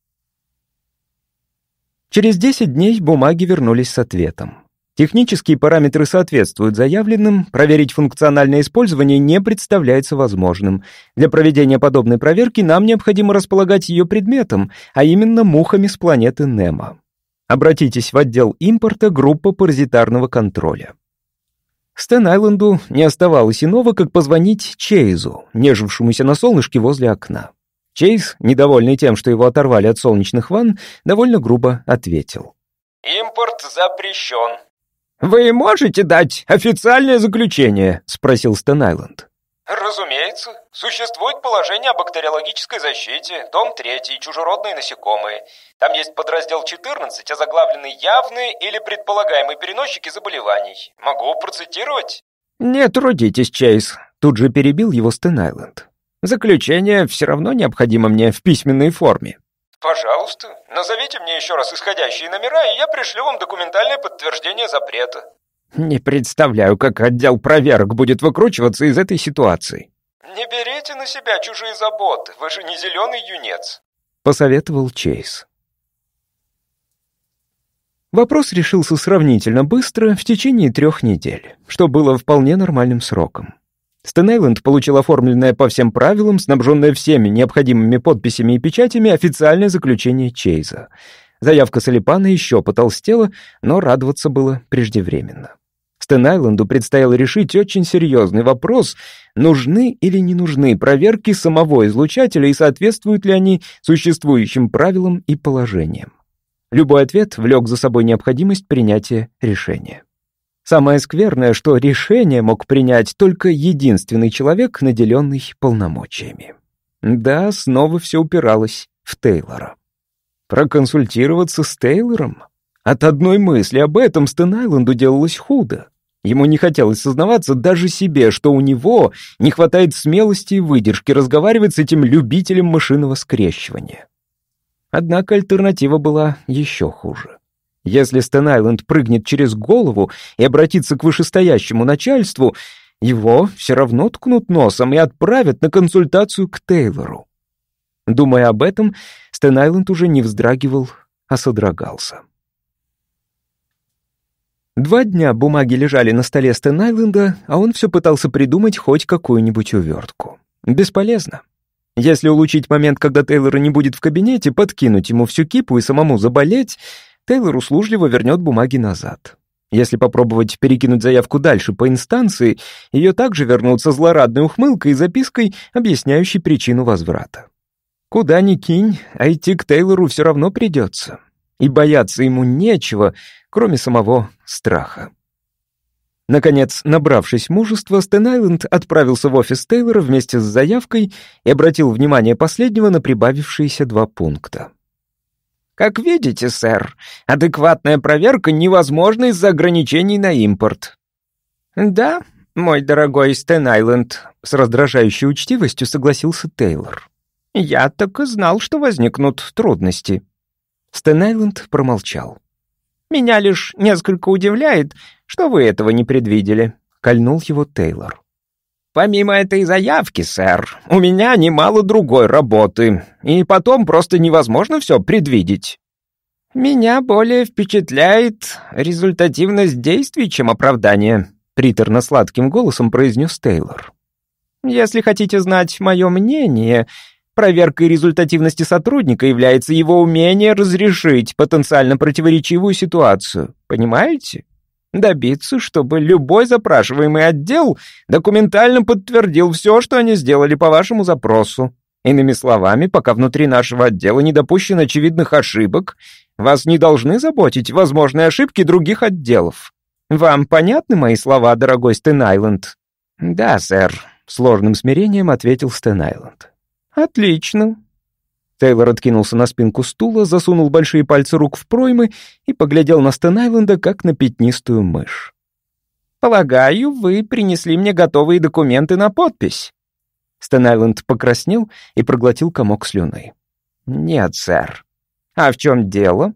Через десять дней бумаги вернулись с ответом. Технические параметры соответствуют заявленным, проверить функциональное использование не представляется возможным. Для проведения подобной проверки нам необходимо располагать ее предметом, а именно мухами с планеты Немо. Обратитесь в отдел импорта, группа паразитарного контроля. Стэн-Айленду не оставалось иного, как позвонить Чейзу, нежившемуся на солнышке возле окна. Чейз, недовольный тем, что его оторвали от солнечных ванн, довольно грубо ответил: «Импорт запрещен». «Вы можете дать официальное заключение?» — спросил Стэн-Айленд. «Разумеется. Существует положение о бактериологической защите, том третий, чужеродные насекомые. Там есть подраздел четырнадцать, озаглавленный «Явные или предполагаемые переносчики заболеваний». Могу процитировать?» «Не трудитесь, Чейз», — тут же перебил его Стэн-Айленд. «Заключение все равно необходимо мне в письменной форме». «Пожалуйста, назовите мне еще раз исходящие номера, и я пришлю вам документальное подтверждение запрета». «Не представляю, как отдел проверок будет выкручиваться из этой ситуации». «Не берите на себя чужие заботы, вы же не зеленый юнец», — посоветовал Чейз. Вопрос решился сравнительно быстро, в течение трех недель, что было вполне нормальным сроком. Стэн-Айленд получил оформленное по всем правилам, снабженное всеми необходимыми подписями и печатями, официальное заключение Чейза. Заявка Салипана еще потолстела, но радоваться было преждевременно. Стэн-Айленду предстояло решить очень серьезный вопрос, нужны или не нужны проверки самого излучателя и соответствуют ли они существующим правилам и положениям. Любой ответ влек за собой необходимость принятия решения. Самое скверное, что решение мог принять только единственный человек, наделенный полномочиями. Да, снова все упиралось в Тейлора. Проконсультироваться с Тейлором? От одной мысли об этом Стэн-Айленду делалось худо. Ему не хотелось сознаваться даже себе, что у него не хватает смелости и выдержки разговаривать с этим любителем мышиного скрещивания. Однако альтернатива была еще хуже. Если Стэн-Айленд прыгнет через голову и обратится к вышестоящему начальству, его все равно ткнут носом и отправят на консультацию к Тейлору. Думая об этом, Стэн-Айленд уже не вздрагивал, а содрогался. Два дня бумаги лежали на столе Стэн-Айленда, а он все пытался придумать хоть какую-нибудь увертку. Бесполезно. Если улучшить момент, когда Тейлора не будет в кабинете, подкинуть ему всю кипу и самому заболеть, Тейлор услужливо вернет бумаги назад. Если попробовать перекинуть заявку дальше по инстанции, ее также вернут со злорадной ухмылкой и запиской, объясняющей причину возврата. Куда ни кинь, а идти к Тейлору все равно придется. И бояться ему нечего, кроме самого страха. Наконец, набравшись мужества, Стэн-Айленд отправился в офис Тейлора вместе с заявкой и обратил внимание последнего на прибавившиеся два пункта. «Как видите, сэр, адекватная проверка невозможна из-за ограничений на импорт». «Да, «Мой дорогой Стэн-Айленд», — с раздражающей учтивостью согласился Тейлор. «Я так и знал, что возникнут трудности». Стэн-Айленд промолчал. «Меня лишь несколько удивляет, что вы этого не предвидели», — кольнул его Тейлор. «Помимо этой заявки, сэр, у меня немало другой работы, и потом просто невозможно все предвидеть. Меня более впечатляет результативность действий, чем оправдание», — приторно-сладким голосом произнес Тейлор. «Если хотите знать мое мнение, проверкой результативности сотрудника является его умение разрешить потенциально противоречивую ситуацию, понимаете? Добиться, чтобы любой запрашиваемый отдел документально подтвердил все, что они сделали по вашему запросу. Иными словами, пока внутри нашего отдела не допущено очевидных ошибок, вас не должны заботить возможные ошибки других отделов. Вам понятны мои слова, дорогой Стэн-Айленд?» «Да, сэр», — сложным смирением ответил Стэн-Айленд. «Отлично». Тейлор откинулся на спинку стула, засунул большие пальцы рук в проймы и поглядел на Стэн-Айленда, как на пятнистую мышь. «Полагаю, вы принесли мне готовые документы на подпись». Стэн-Айленд покраснел и проглотил комок слюны. «Нет, сэр». «А в чем дело?»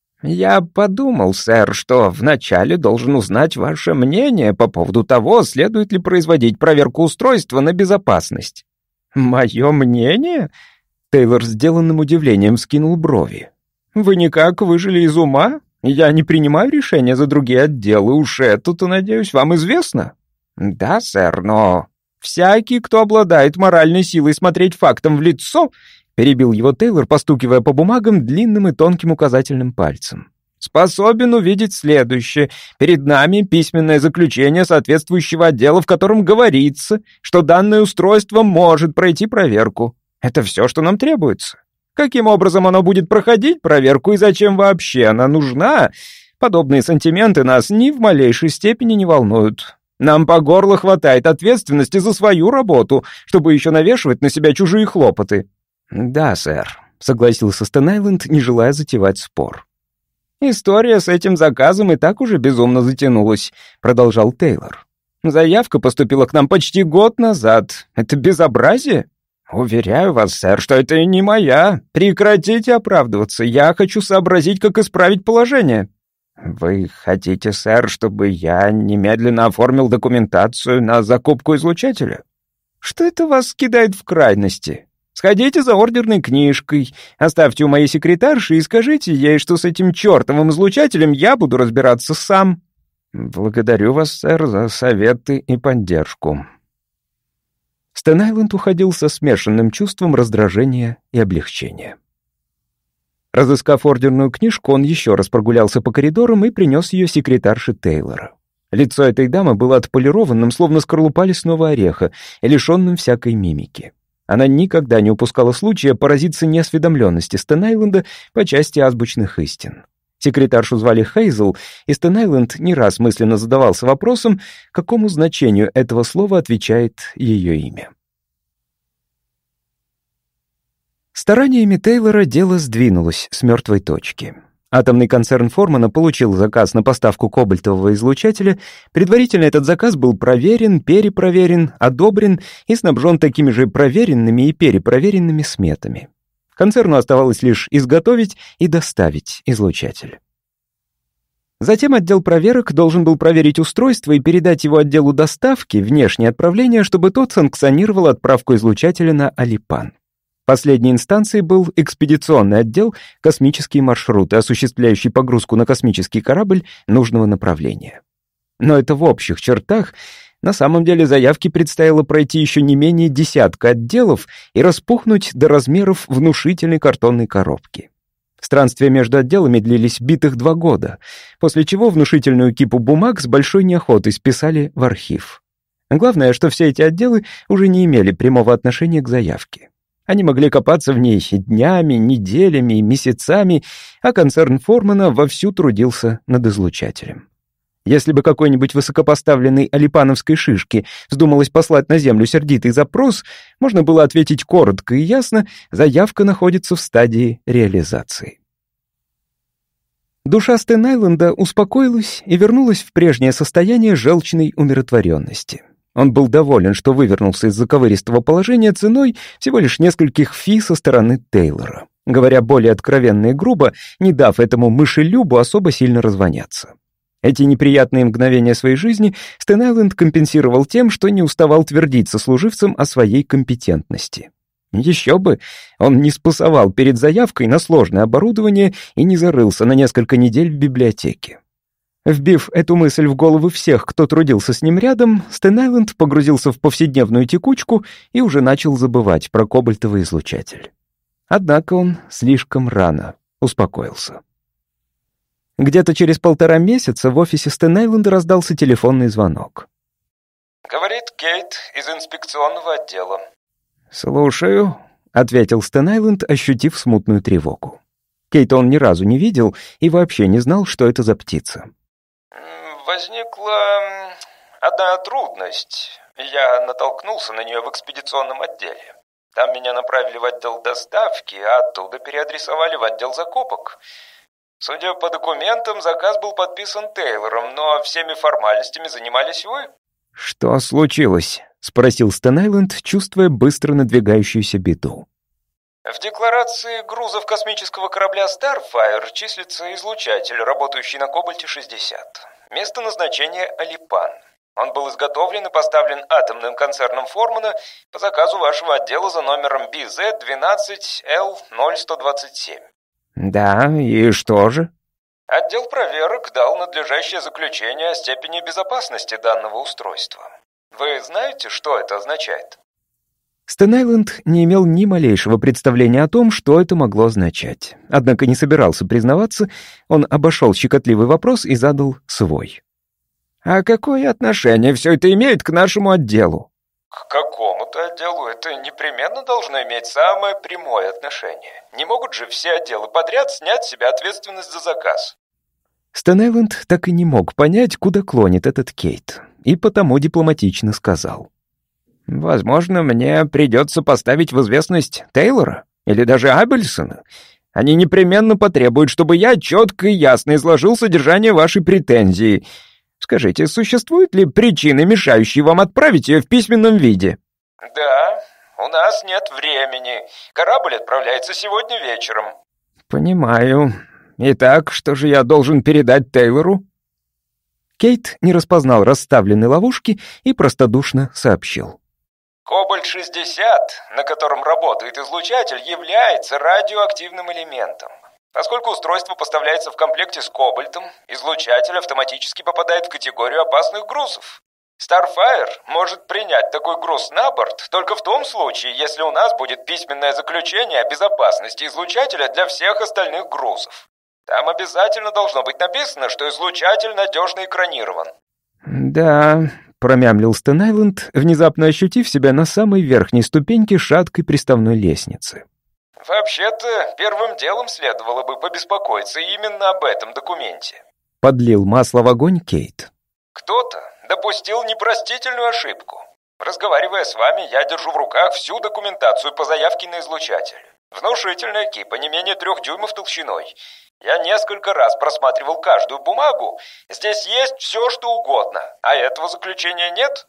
«Я подумал, сэр, что вначале должен узнать ваше мнение по поводу того, следует ли производить проверку устройства на безопасность». «Мое мнение?» Тейлор с сделанным удивлением вскинул брови. «Вы никак выжили из ума? Я не принимаю решения за другие отделы, уж это-то, надеюсь, вам известно?» «Да, сэр, но...» «Всякий, кто обладает моральной силой смотреть фактам в лицо...» перебил его Тейлор, постукивая по бумагам длинным и тонким указательным пальцем. «Способен увидеть следующее. Перед нами письменное заключение соответствующего отдела, в котором говорится, что данное устройство может пройти проверку. Это все, что нам требуется. Каким образом оно будет проходить проверку и зачем вообще она нужна? Подобные сантименты нас ни в малейшей степени не волнуют. Нам по горло хватает ответственности за свою работу, чтобы еще навешивать на себя чужие хлопоты». «Да, сэр», — согласился Стэн-Айленд, не желая затевать спор. «История с этим заказом и так уже безумно затянулась», — продолжал Тейлор. «Заявка поступила к нам почти год назад. Это безобразие? Уверяю вас, сэр, что это не моя. Прекратите оправдываться. Я хочу сообразить, как исправить положение». «Вы хотите, сэр, чтобы я немедленно оформил документацию на закупку излучателя?» «Что это вас кидает в крайности? Сходите за ордерной книжкой, оставьте у моей секретарши и скажите ей, что с этим чертовым излучателем я буду разбираться сам». «Благодарю вас, сэр, за советы и поддержку». Стэн-Айленд уходил со смешанным чувством раздражения и облегчения. Разыскав ордерную книжку, он еще раз прогулялся по коридорам и принес ее секретарше Тейлора. Лицо этой дамы было отполированным, словно скорлупа лесного ореха, и лишенным всякой мимики. Она никогда не упускала случая поразиться неосведомленности Стэн-Айленда по части азбучных истин. Секретаршу звали Хейзел, и Стэн-Айленд не раз мысленно задавался вопросом, какому значению этого слова отвечает ее имя. Стараниями Тейлора дело сдвинулось с мертвой точки. Атомный концерн Формана получил заказ на поставку кобальтового излучателя. Предварительно этот заказ был проверен, перепроверен, одобрен и снабжен такими же проверенными и перепроверенными сметами. Концерну оставалось лишь изготовить и доставить излучатель. Затем отдел проверок должен был проверить устройство и передать его отделу доставки, внешнее отправление, чтобы тот санкционировал отправку излучателя на Алипан. Последней инстанцией был экспедиционный отдел «Космические маршруты», осуществляющий погрузку на космический корабль нужного направления. Но это в общих чертах. На самом деле заявки предстояло пройти еще не менее десятка отделов и распухнуть до размеров внушительной картонной коробки. Странствия между отделами длились битых два года, после чего внушительную кипу бумаг с большой неохотой списали в архив. Главное, что все эти отделы уже не имели прямого отношения к заявке. Они могли копаться в ней днями, неделями, месяцами, а концерн Формана вовсю трудился над излучателем. Если бы какой-нибудь высокопоставленной алипановской шишке вздумалось послать на Землю сердитый запрос, можно было ответить коротко и ясно: заявка находится в стадии реализации. Душа Стэн-Айленда успокоилась и вернулась в прежнее состояние желчной умиротворенности. Он был доволен, что вывернулся из заковыристого положения ценой всего лишь нескольких фи со стороны Тейлора, говоря более откровенно и грубо, не дав этому мышелюбу особо сильно развоняться. Эти неприятные мгновения своей жизни Стэн Айленд компенсировал тем, что не уставал твердить сослуживцам о своей компетентности. Еще бы, он не спасовал перед заявкой на сложное оборудование и не зарылся на несколько недель в библиотеке. Вбив эту мысль в головы всех, кто трудился с ним рядом, Стэн Айленд погрузился в повседневную текучку и уже начал забывать про кобальтовый излучатель. Однако он слишком рано успокоился. Где-то через полтора месяца в офисе Стэн Айленда раздался телефонный звонок. «Говорит Кейт из инспекционного отдела». «Слушаю», — ответил Стэн Айленд, ощутив смутную тревогу. Кейта он ни разу не видел и вообще не знал, что это за птица. «Возникла одна трудность. Я натолкнулся на нее в экспедиционном отделе. Там меня направили в отдел доставки, а оттуда переадресовали в отдел закупок. Судя по документам, заказ был подписан Тейлором, но всеми формальностями занимались вы». «Что случилось?» — спросил Стэн Айленд, чувствуя быстро надвигающуюся беду. В декларации грузов космического корабля Starfire числится излучатель, работающий на Кобальте шестьдесят. Место назначения — Алипан. Он был изготовлен и поставлен атомным концерном Формана по заказу вашего отдела за номером би зет двенадцать эл ноль сто двадцать семь. «Да, и что же?» Отдел проверок дал надлежащее заключение о степени безопасности данного устройства. Вы знаете, что это означает? Стэн Айленд не имел ни малейшего представления о том, что это могло означать. Однако не собирался признаваться, он обошел щекотливый вопрос и задал свой. «А какое отношение все это имеет к нашему отделу?» К какому-то отделу это непременно должно иметь самое прямое отношение. Не могут же все отделы подряд снять с себя ответственность за заказ. Стэн Айленд так и не мог понять, куда клонит этот Кейт, и потому дипломатично сказал. «Возможно, мне придется поставить в известность Тейлора или даже Абельсона. Они непременно потребуют, чтобы я четко и ясно изложил содержание вашей претензии. Скажите, существуют ли причины, мешающие вам отправить ее в письменном виде?» «Да, у нас нет времени. Корабль отправляется сегодня вечером». «Понимаю. Итак, что же я должен передать Тейлору?» Кейт не распознал расставленной ловушки и простодушно сообщил. Кобальт шестьдесят, на котором работает излучатель, является радиоактивным элементом. Поскольку устройство поставляется в комплекте с Кобальтом, излучатель автоматически попадает в категорию опасных грузов. Starfire может принять такой груз на борт только в том случае, если у нас будет письменное заключение о безопасности излучателя для всех остальных грузов. Там обязательно должно быть написано, что излучатель надежно экранирован. «Да», — промямлил Стэн Айленд, внезапно ощутив себя на самой верхней ступеньке шаткой приставной лестницы. «Вообще-то, первым делом следовало бы побеспокоиться именно об этом документе». Подлил масло в огонь Кейт. «Кто-то допустил непростительную ошибку. Разговаривая с вами, я держу в руках всю документацию по заявке на излучатель. Внушительная кипа, не менее трех дюймов толщиной. Я несколько раз просматривал каждую бумагу. Здесь есть все, что угодно. А этого заключения нет?»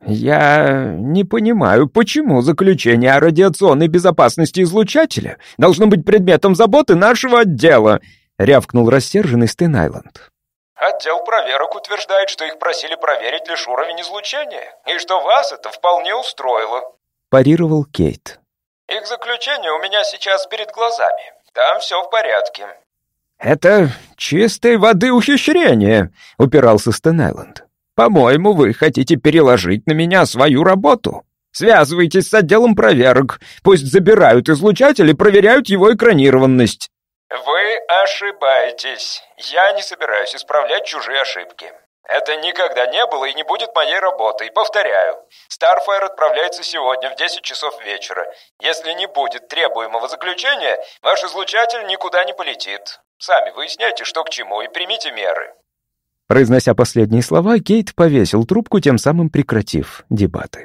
«Я не понимаю, почему заключение о радиационной безопасности излучателя должно быть предметом заботы нашего отдела», — рявкнул рассерженный Стэн Айленд. «Отдел проверок утверждает, что их просили проверить лишь уровень излучения, и что вас это вполне устроило», — парировал Кейт. «Их заключение у меня сейчас перед глазами. Там все в порядке». «Это чистой воды ухищрение», — упирался Стэн Айленд. «По-моему, вы хотите переложить на меня свою работу. Связывайтесь с отделом проверок. Пусть забирают излучатель и проверяют его экранированность». «Вы ошибаетесь. Я не собираюсь исправлять чужие ошибки. Это никогда не было и не будет моей работой. Повторяю, Starfire отправляется сегодня в десять часов вечера. Если не будет требуемого заключения, ваш излучатель никуда не полетит. Сами выясняйте, что к чему, и примите меры». Произнося последние слова, Кейт повесил трубку, тем самым прекратив дебаты.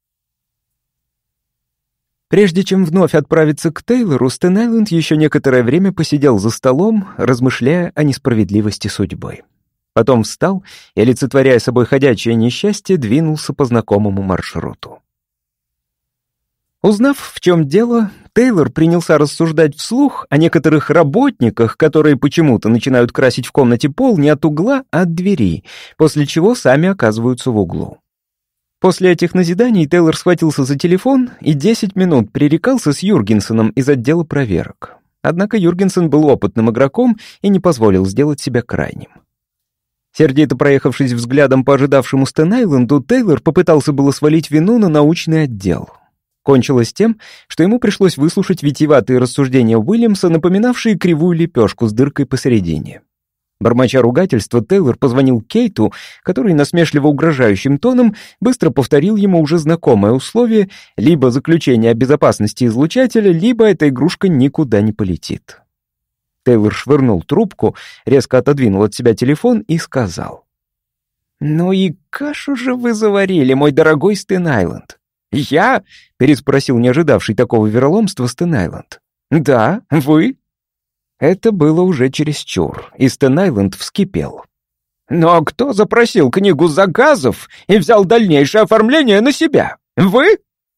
Прежде чем вновь отправиться к Тейлору, Стэн Айленд еще некоторое время посидел за столом, размышляя о несправедливости судьбы. Потом встал и, олицетворяя собой ходячее несчастье, двинулся по знакомому маршруту. Узнав, в чем дело, Тейлор принялся рассуждать вслух о некоторых работниках, которые почему-то начинают красить в комнате пол не от угла, а от двери, после чего сами оказываются в углу. После этих назиданий Тейлор схватился за телефон и десять минут пререкался с Юргенсеном из отдела проверок. Однако Юргенсен был опытным игроком и не позволил сделать себя крайним. Сердито проехавшись взглядом по ожидавшему Стэн-Айленду, Тейлор попытался было свалить вину на научный отдел. Кончилось тем, что ему пришлось выслушать витиеватые рассуждения Уильямса, напоминавшие кривую лепешку с дыркой посередине. Бормоча ругательства, Тейлор позвонил Кейту, который насмешливо угрожающим тоном быстро повторил ему уже знакомое условие: либо заключение о безопасности излучателя, либо эта игрушка никуда не полетит. Тейлор швырнул трубку, резко отодвинул от себя телефон и сказал: «Ну и кашу же вы заварили, мой дорогой Стэн-Айленд». «Я?» — переспросил не ожидавший такого вероломства Стэн-Айленд. «Да, вы?» Это было уже чересчур, и Стэн-Айленд вскипел. «Но кто запросил книгу заказов и взял дальнейшее оформление на себя? Вы?»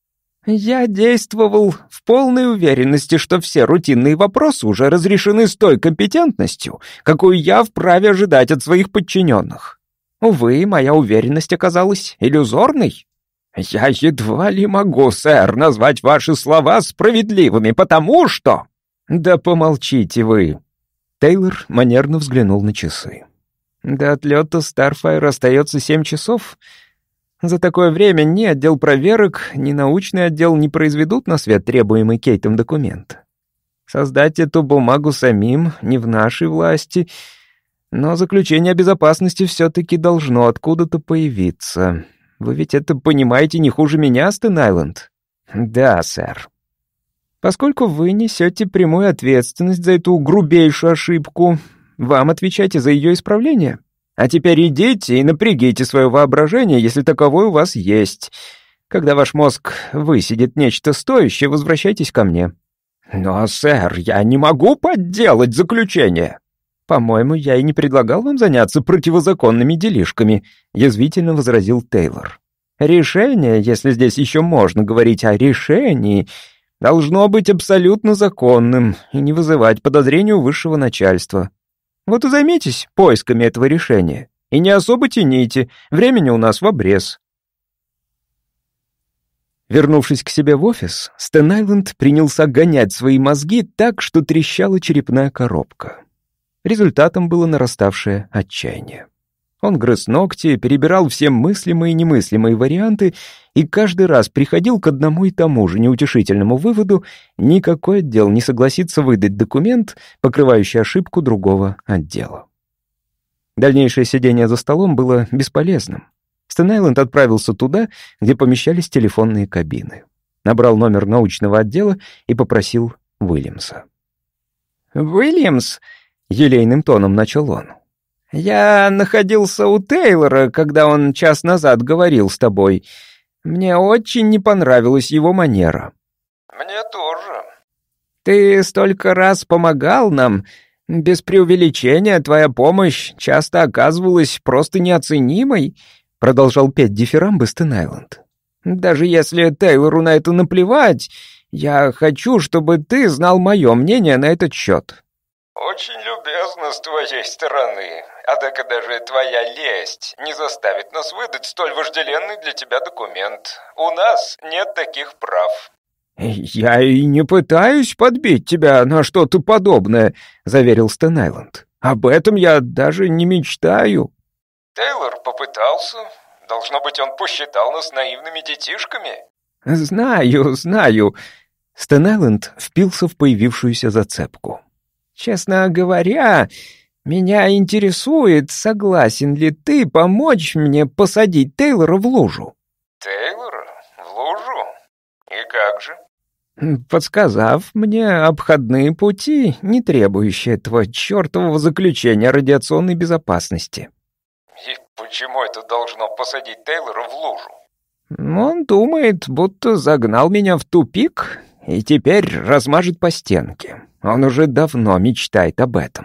«Я действовал в полной уверенности, что все рутинные вопросы уже разрешены с той компетентностью, какую я вправе ожидать от своих подчиненных. Увы, моя уверенность оказалась иллюзорной. Я едва ли могу, сэр, назвать ваши слова справедливыми, потому что...» «Да помолчите вы!» Тейлор манерно взглянул на часы. «До отлета Старфайр остается семь часов. За такое время ни отдел проверок, ни научный отдел не произведут на свет требуемый Кейтом документ. Создать эту бумагу самим не в нашей власти, но заключение о безопасности все-таки должно откуда-то появиться. Вы ведь это понимаете не хуже меня, Стэн-Айленд?» «Да, сэр». «Поскольку вы несете прямую ответственность за эту грубейшую ошибку, вам отвечайте за ее исправление. А теперь идите и напрягите свое воображение, если таковое у вас есть. Когда ваш мозг высидит нечто стоящее, возвращайтесь ко мне». «Но, сэр, я не могу подделать заключение». «По-моему, я и не предлагал вам заняться противозаконными делишками», — язвительно возразил Тейлор. «Решение, если здесь еще можно говорить о решении, должно быть абсолютно законным и не вызывать подозрений у высшего начальства. Вот и займитесь поисками этого решения. И не особо тяните, времени у нас в обрез». Вернувшись к себе в офис, Стэн-Айленд принялся гонять свои мозги так, что трещала черепная коробка. Результатом было нараставшее отчаяние. Он грыз ногти, перебирал все мыслимые и немыслимые варианты и каждый раз приходил к одному и тому же неутешительному выводу: никакой отдел не согласится выдать документ, покрывающий ошибку другого отдела. Дальнейшее сидение за столом было бесполезным. Стэн-Айленд отправился туда, где помещались телефонные кабины. Набрал номер научного отдела и попросил Уильямса. «Уильямс», — елейным тоном начал он, — «я находился у Тейлора, когда он час назад говорил с тобой. Мне очень не понравилась его манера». «Мне тоже». «Ты столько раз помогал нам. Без преувеличения, твоя помощь часто оказывалась просто неоценимой», — продолжал петь дифирамбы Стэн-Айленд. «Даже если Тейлору на это наплевать, я хочу, чтобы ты знал мое мнение на этот счет». «Очень любезно с твоей стороны, однако даже твоя лесть не заставит нас выдать столь вожделенный для тебя документ. У нас нет таких прав». «Я и не пытаюсь подбить тебя на что-то подобное», — заверил Стэн-Айленд. «Об этом я даже не мечтаю». «Тейлор попытался. Должно быть, он посчитал нас наивными детишками». «Знаю, знаю». Стэн-Айленд впился в появившуюся зацепку. «Честно говоря, меня интересует, согласен ли ты помочь мне посадить Тейлора в лужу». «Тейлора? В лужу? И как же?» «Подсказав мне обходные пути, не требующие этого чертового заключения о радиационной безопасности». «И почему это должно посадить Тейлора в лужу?» «Он думает, будто загнал меня в тупик и теперь размажет по стенке. Он уже давно мечтает об этом.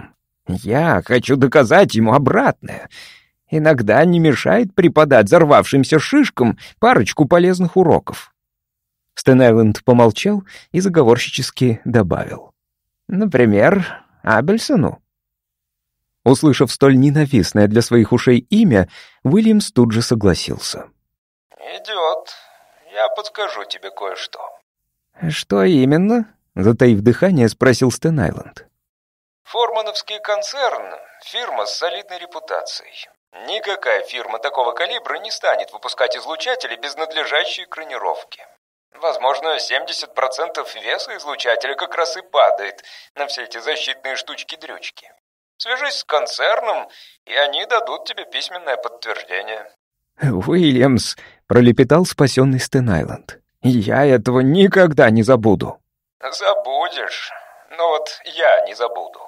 Я хочу доказать ему обратное. Иногда не мешает преподать взорвавшимся шишкам парочку полезных уроков». Стэн-Айленд помолчал и заговорщически добавил. «Например, Абельсону». Услышав столь ненавистное для своих ушей имя, Уильямс тут же согласился. «Идет. Я подскажу тебе кое-что». «Что именно?» — затаив дыхание, спросил Стэн-Айленд. «Формановский концерн — фирма с солидной репутацией. Никакая фирма такого калибра не станет выпускать излучатели без надлежащей экранировки. Возможно, семьдесят процентов веса излучателя как раз и падает на все эти защитные штучки-дрючки. Свяжись с концерном, и они дадут тебе письменное подтверждение». «Уильямс», — пролепетал спасенный Стэн-Айленд, — «я этого никогда не забуду». «Забудешь, но вот я не забуду».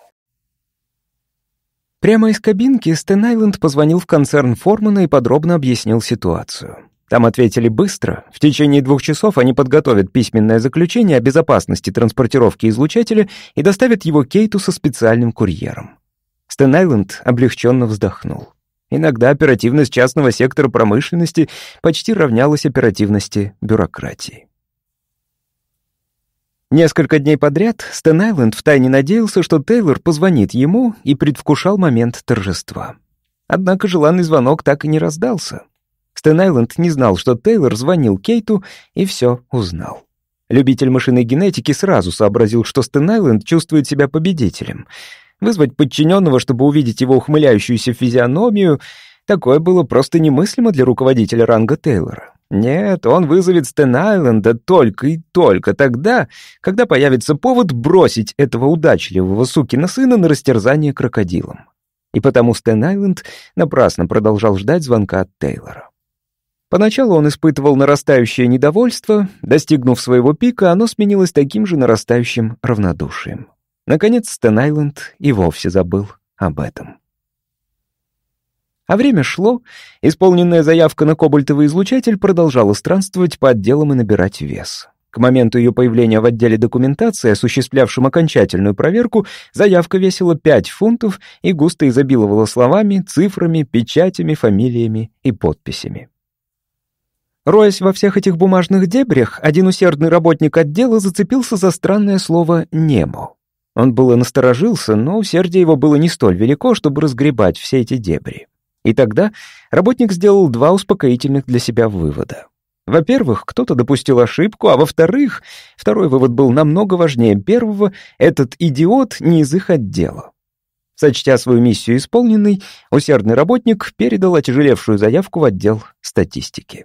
Прямо из кабинки Стэн-Айленд позвонил в концерн Формана и подробно объяснил ситуацию. Там ответили быстро. В течение двух часов они подготовят письменное заключение о безопасности транспортировки излучателя и доставят его Кейту со специальным курьером. Стэн-Айленд облегченно вздохнул. Иногда оперативность частного сектора промышленности почти равнялась оперативности бюрократии. Несколько дней подряд Стэн-Айленд втайне надеялся, что Тейлор позвонит ему, и предвкушал момент торжества. Однако желанный звонок так и не раздался. Стэн-Айленд не знал, что Тейлор звонил Кейту, и все узнал. Любитель мышиной генетики сразу сообразил, что Стэн-Айленд чувствует себя победителем. Вызвать подчиненного, чтобы увидеть его ухмыляющуюся физиономию, такое было просто немыслимо для руководителя ранга Тейлора. Нет, он вызовет Стэн-Айленда только и только тогда, когда появится повод бросить этого удачливого сукина сына на растерзание крокодилом. И потому Стэн-Айленд напрасно продолжал ждать звонка от Тейлора. Поначалу он испытывал нарастающее недовольство, достигнув своего пика, оно сменилось таким же нарастающим равнодушием. Наконец Стэн-Айленд и вовсе забыл об этом. А время шло, исполненная заявка на кобальтовый излучатель продолжала странствовать по отделам и набирать вес. К моменту ее появления в отделе документации, осуществлявшем окончательную проверку, заявка весила пять фунтов и густо изобиловала словами, цифрами, печатями, фамилиями и подписями. Роясь во всех этих бумажных дебрях, один усердный работник отдела зацепился за странное слово «немо». Он было насторожился, но усердие его было не столь велико, чтобы разгребать все эти дебри. И тогда работник сделал два успокоительных для себя вывода. Во-первых, кто-то допустил ошибку, а во-вторых, второй вывод был намного важнее первого, этот идиот не из их отдела. Сочтя свою миссию исполненной, усердный работник передал отяжелевшую заявку в отдел статистики.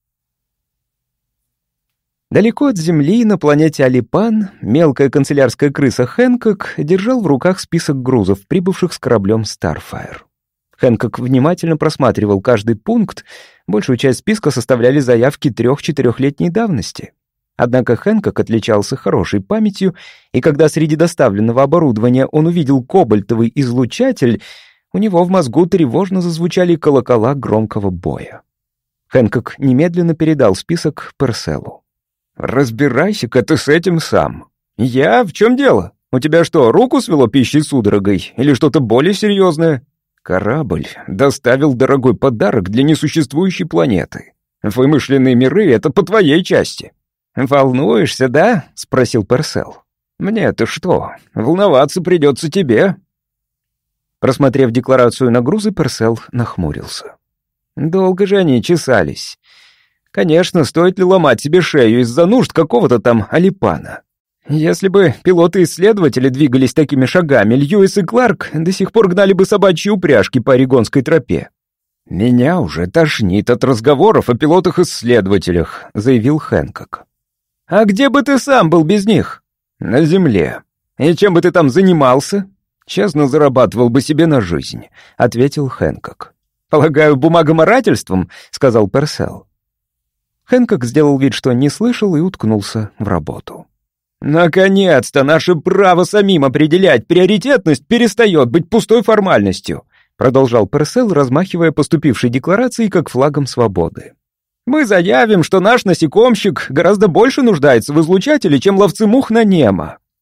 Далеко от Земли, на планете Алипан, мелкая канцелярская крыса Хэнкок держал в руках список грузов, прибывших с кораблем Starfire. Хэнкок внимательно просматривал каждый пункт, большую часть списка составляли заявки трех-четырехлетней давности. Однако Хэнкок отличался хорошей памятью, и когда среди доставленного оборудования он увидел кобальтовый излучатель, у него в мозгу тревожно зазвучали колокола громкого боя. Хэнкок немедленно передал список Перселлу. «Разбирайся-ка ты с этим сам». «Я? В чем дело? У тебя что, руку свело пищей судорогой? Или что-то более серьезное?» «Корабль доставил дорогой подарок для несуществующей планеты. Вымышленные миры — это по твоей части». «Волнуешься, да?» — спросил Перселл. «Мне-то что? Волноваться придется тебе». Просмотрев декларацию на грузы, Перселл нахмурился. «Долго же они чесались. Конечно, стоит ли ломать себе шею из-за нужд какого-то там Алипана? Если бы пилоты-исследователи двигались такими шагами, Льюис и Кларк до сих пор гнали бы собачьи упряжки по Орегонской тропе». «Меня уже тошнит от разговоров о пилотах-исследователях», — заявил Хэнкок. «А где бы ты сам был без них?» «На Земле. И чем бы ты там занимался?» «Честно зарабатывал бы себе на жизнь», — ответил Хэнкок. «Полагаю, бумагоморательством?» — сказал Перселл. Хэнкок сделал вид, что не слышал, и уткнулся в работу. «Наконец-то наше право самим определять приоритетность перестает быть пустой формальностью», продолжал Перселл, размахивая поступившей декларацией как флагом свободы. «Мы заявим, что наш насекомщик гораздо больше нуждается в излучателе, чем ловцы мух на Немо.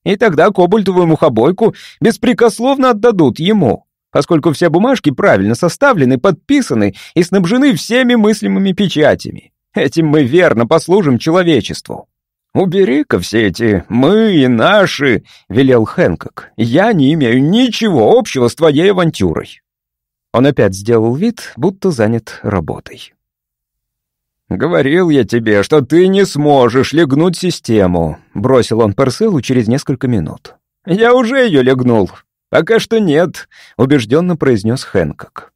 И тогда кобальтовую мухобойку беспрекословно отдадут ему, поскольку все бумажки правильно составлены, подписаны и снабжены всеми мыслимыми печатями. Этим мы верно послужим человечеству. «Убери-ка все эти «мы» и «наши», — велел Хэнкок. «Я не имею ничего общего с твоей авантюрой». Он опять сделал вид, будто занят работой. «Говорил я тебе, что ты не сможешь легнуть систему», — бросил он Перселлу через несколько минут. «Я уже ее легнул. Пока что нет», — убежденно произнес Хэнкок.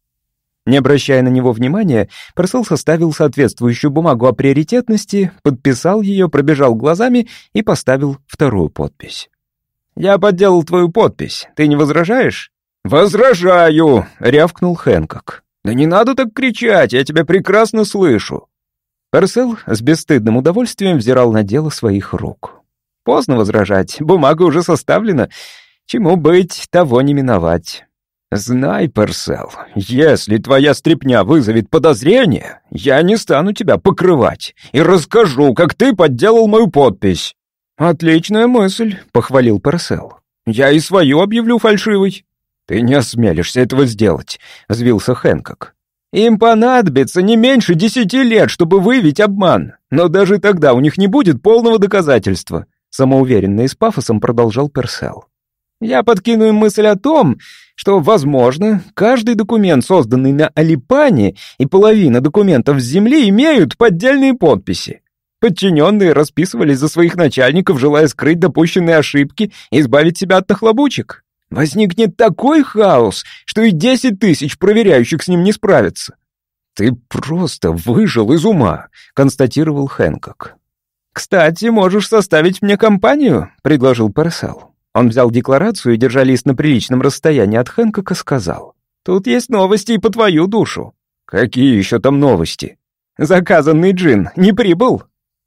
Не обращая на него внимания, Перселл составил соответствующую бумагу о приоритетности, подписал ее, пробежал глазами и поставил вторую подпись. «Я подделал твою подпись. Ты не возражаешь?» «Возражаю!» — рявкнул Хэнкок. «Да не надо так кричать, я тебя прекрасно слышу». Перселл с бесстыдным удовольствием взирал на дело своих рук. «Поздно возражать, бумага уже составлена. Чему быть, того не миновать». «Знай, Перселл, если твоя стряпня вызовет подозрение, я не стану тебя покрывать и расскажу, как ты подделал мою подпись». «Отличная мысль», — похвалил Перселл. «Я и свою объявлю фальшивой». «Ты не осмелишься этого сделать», — взвился Хэнкок. «Им понадобится не меньше десяти лет, чтобы выявить обман, но даже тогда у них не будет полного доказательства», — самоуверенно и с пафосом продолжал Перселл. «Я подкину им мысль о том, что, возможно, каждый документ, созданный на Алипане, и половина документов с Земли имеют поддельные подписи. Подчиненные расписывались за своих начальников, желая скрыть допущенные ошибки и избавить себя от нахлобучек. Возникнет такой хаос, что и десять тысяч проверяющих с ним не справятся». «Ты просто выжил из ума», — констатировал Хэнкок. «Кстати, можешь составить мне компанию», — предложил Перселл. Он взял декларацию и, держа лист на приличном расстоянии от Хэнкока, сказал: «Тут есть новости и по твою душу». «Какие еще там новости?» «Заказанный джин не прибыл».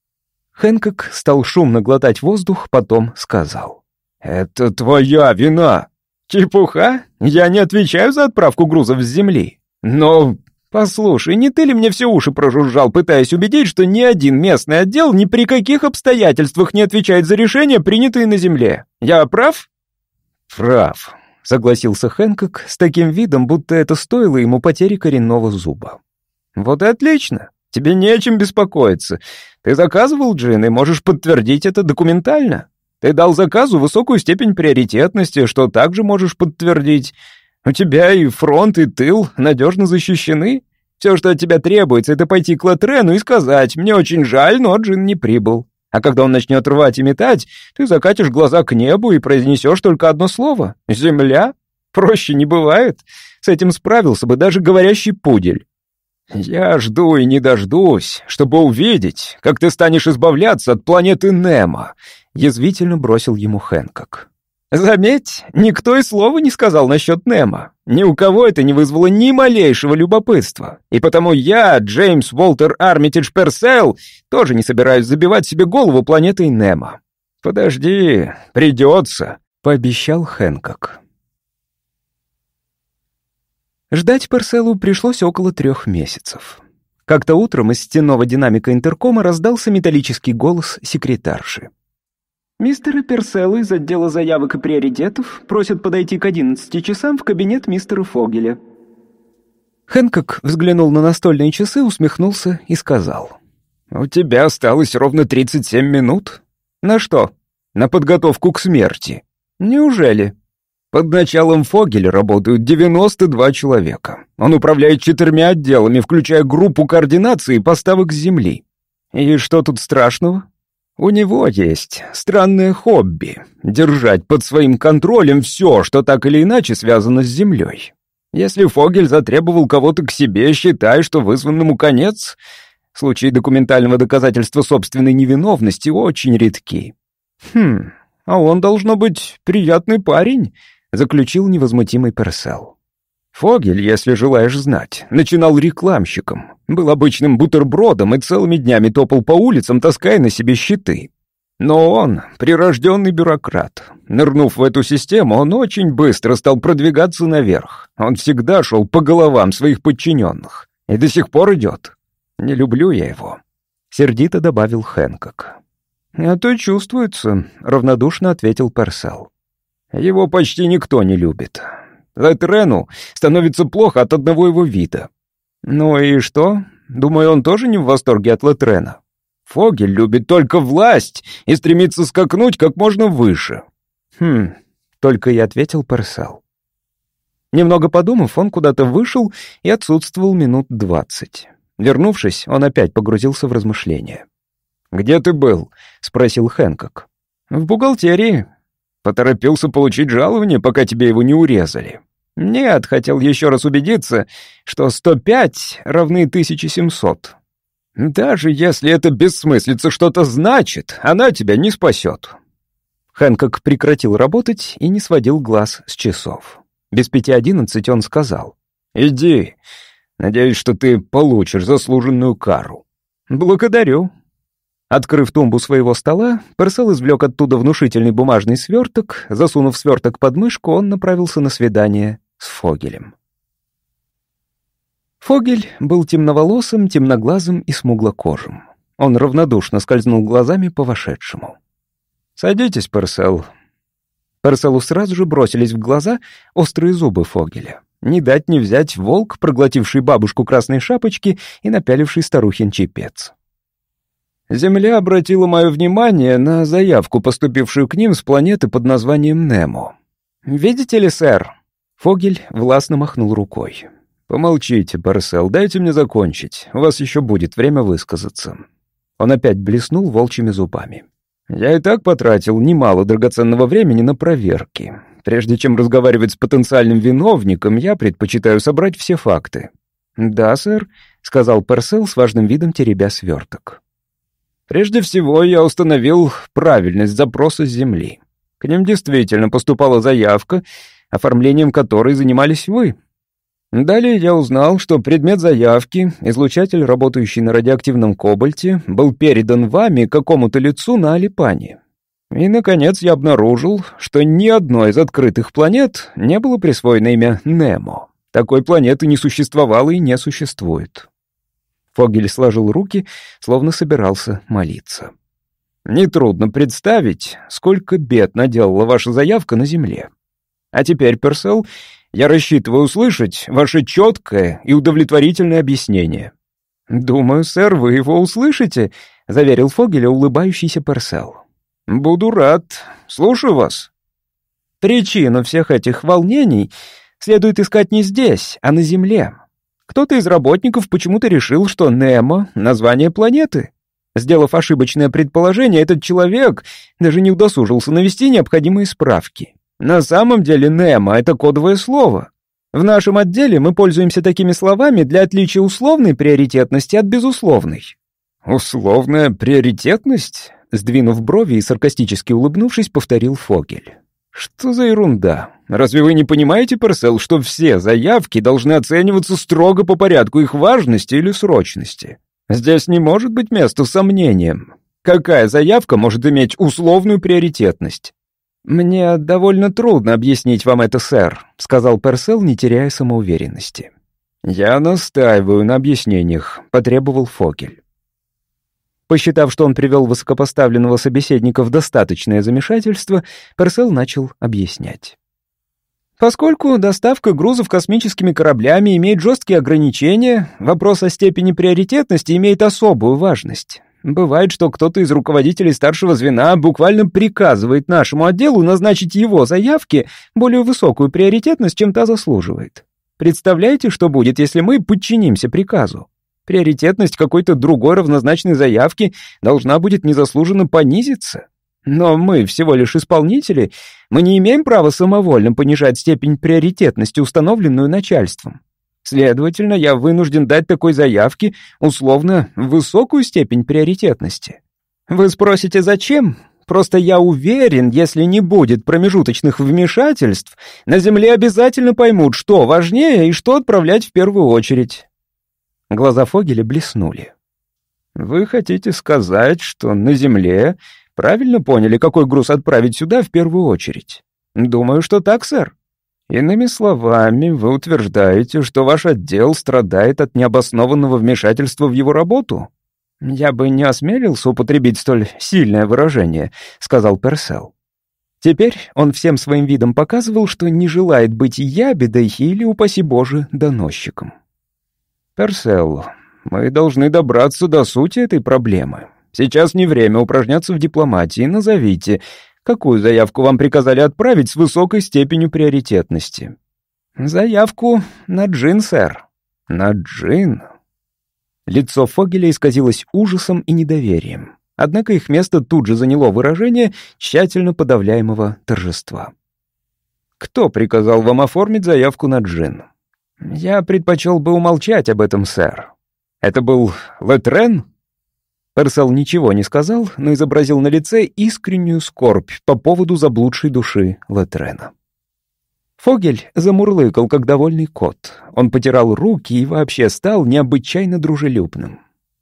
Хэнкок стал шумно глотать воздух, потом сказал: «Это твоя вина». «Чепуха? Я не отвечаю за отправку грузов с земли. Но, послушай, не ты ли мне все уши прожужжал, пытаясь убедить, что ни один местный отдел ни при каких обстоятельствах не отвечает за решения, принятые на земле? Я прав?» «Прав», — согласился Хэнкок с таким видом, будто это стоило ему потери коренного зуба. «Вот и отлично. Тебе не о чем беспокоиться. Ты заказывал джин и можешь подтвердить это документально. Ты дал заказу высокую степень приоритетности, что также можешь подтвердить. У тебя и фронт, и тыл надежно защищены. Все, что от тебя требуется, это пойти к Латрену и сказать: «Мне очень жаль, но джин не прибыл». А когда он начнет рвать и метать, ты закатишь глаза к небу и произнесешь только одно слово — «Земля». Проще не бывает. С этим справился бы даже говорящий пудель. «Я жду и не дождусь, чтобы увидеть, как ты станешь избавляться от планеты Немо», — язвительно бросил ему Хэнкок. «Заметь, никто и слова не сказал насчет Немо. Ни у кого это не вызвало ни малейшего любопытства. И потому я, Джеймс Уолтер Армитидж Перселл, тоже не собираюсь забивать себе голову планетой Немо». «Подожди, придется», — пообещал Хэнкок. Ждать Перселлу пришлось около трех месяцев. Как-то утром из стенного динамика интеркома раздался металлический голос секретарши. «Мистера Перселла из отдела заявок и приоритетов просят подойти к одиннадцати часам в кабинет мистера Фогеля». Хэнкок взглянул на настольные часы, усмехнулся и сказал: «У тебя осталось ровно тридцать семь минут. На что? На подготовку к смерти. Неужели?» Под началом Фогеля работают девяносто два человека. Он управляет четырьмя отделами, включая группу координации поставок с Земли. И что тут страшного? У него есть странное хобби — держать под своим контролем все, что так или иначе связано с Землей. Если Фогель затребовал кого-то к себе, считай, что вызванному конец. Случаи документального доказательства собственной невиновности очень редки. Хм, а он, должно быть, приятный парень, заключил невозмутимый Перселл. Фогель, если желаешь знать, начинал рекламщиком, был обычным бутербродом и целыми днями топал по улицам, таская на себе щиты. Но он прирожденный бюрократ. Нырнув в эту систему, он очень быстро стал продвигаться наверх. Он всегда шел по головам своих подчиненных. И до сих пор идет. Не люблю я его», — сердито добавил Хэнкок. «Это чувствуется», — равнодушно ответил Персел. «Его почти никто не любит. Летрену становится плохо от одного его вида». «Ну и что? Думаю, он тоже не в восторге от Летрена». «Фогель любит только власть и стремится скакнуть как можно выше». «Хм», — только и ответил Персел. Немного подумав, он куда-то вышел и отсутствовал минут двадцать. Вернувшись, он опять погрузился в размышления. «Где ты был?» — спросил Хэнкок. «В бухгалтерии». «Поторопился получить жалование, пока тебе его не урезали?» «Нет, хотел еще раз убедиться, что сто пять равны тысяче семьсот». «Даже если это бессмыслица что-то значит, она тебя не спасет». Хэнкок прекратил работать и не сводил глаз с часов. Без пяти одиннадцать он сказал: «Иди. Надеюсь, что ты получишь заслуженную кару». «Благодарю». Открыв тумбу своего стола, Персел извлек оттуда внушительный бумажный сверток. Засунув сверток под мышку, он направился на свидание с Фогелем. Фогель был темноволосым, темноглазым и смуглокожим. Он равнодушно скользнул глазами по вошедшему. «Садитесь, Персел». Перселу сразу же бросились в глаза острые зубы Фогеля. Не дать не взять волк, проглотивший бабушку красной шапочки и напяливший старухин чепец. «Земля обратила мое внимание на заявку, поступившую к ним с планеты под названием Немо. Видите ли, сэр?» Фогель властно махнул рукой. «Помолчите, Персел, дайте мне закончить. У вас еще будет время высказаться». Он опять блеснул волчьими зубами. «Я и так потратил немало драгоценного времени на проверки. Прежде чем разговаривать с потенциальным виновником, я предпочитаю собрать все факты». «Да, сэр», — сказал Персел с важным видом, теребя сверток. «Прежде всего, я установил правильность запроса с Земли. К ним действительно поступала заявка, оформлением которой занимались вы. Далее я узнал, что предмет заявки, излучатель, работающий на радиоактивном кобальте, был передан вами какому-то лицу на Алипане. И, наконец, я обнаружил, что ни одной из открытых планет не было присвоено имя Немо. Такой планеты не существовало и не существует». Фогель сложил руки, словно собирался молиться. «Нетрудно представить, сколько бед наделала ваша заявка на Земле. А теперь, Персел, я рассчитываю услышать ваше четкое и удовлетворительное объяснение». «Думаю, сэр, вы его услышите», — заверил Фогеля улыбающийся Персел. «Буду рад. Слушаю вас». «Причину всех этих волнений следует искать не здесь, а на Земле. Кто-то из работников почему-то решил, что Немо — название планеты. Сделав ошибочное предположение, этот человек даже не удосужился навести необходимые справки. На самом деле Немо — это кодовое слово. В нашем отделе мы пользуемся такими словами для отличия условной приоритетности от безусловной». «Условная приоритетность?» — сдвинув брови и саркастически улыбнувшись, повторил Фогель. «Что за ерунда? Разве вы не понимаете, Персел, что все заявки должны оцениваться строго по порядку их важности или срочности? Здесь не может быть места сомнениям. Какая заявка может иметь условную приоритетность?» «Мне довольно трудно объяснить вам это, сэр», — сказал Персел, не теряя самоуверенности. «Я настаиваю на объяснениях», — потребовал Фогель. Посчитав, что он привел высокопоставленного собеседника в достаточное замешательство, Персел начал объяснять. Поскольку доставка грузов космическими кораблями имеет жесткие ограничения, вопрос о степени приоритетности имеет особую важность. Бывает, что кто-то из руководителей старшего звена буквально приказывает нашему отделу назначить его заявке более высокую приоритетность, чем та заслуживает. Представляете, что будет, если мы подчинимся приказу? Приоритетность какой-то другой равнозначной заявки должна будет незаслуженно понизиться. Но мы всего лишь исполнители, мы не имеем права самовольно понижать степень приоритетности, установленную начальством. Следовательно, я вынужден дать такой заявке условно высокую степень приоритетности. Вы спросите, зачем? Просто я уверен, если не будет промежуточных вмешательств, на Земле обязательно поймут, что важнее и что отправлять в первую очередь. Глаза Фогеля блеснули. «Вы хотите сказать, что на Земле правильно поняли, какой груз отправить сюда в первую очередь?» «Думаю, что так, сэр. Иными словами, вы утверждаете, что ваш отдел страдает от необоснованного вмешательства в его работу?» «Я бы не осмелился употребить столь сильное выражение», — сказал Персел. Теперь он всем своим видом показывал, что не желает быть ябедой или, упаси Боже, доносчиком. «Персел, мы должны добраться до сути этой проблемы. Сейчас не время упражняться в дипломатии. Назовите, какую заявку вам приказали отправить с высокой степенью приоритетности?» «Заявку на джин, сэр». «На джин?» Лицо Фогеля исказилось ужасом и недоверием. Однако их место тут же заняло выражение тщательно подавляемого торжества. «Кто приказал вам оформить заявку на джин?» «Я предпочел бы умолчать об этом, сэр». «Это был Летрен?» Персел ничего не сказал, но изобразил на лице искреннюю скорбь по поводу заблудшей души Летрена. Фогель замурлыкал, как довольный кот. Он потирал руки и вообще стал необычайно дружелюбным.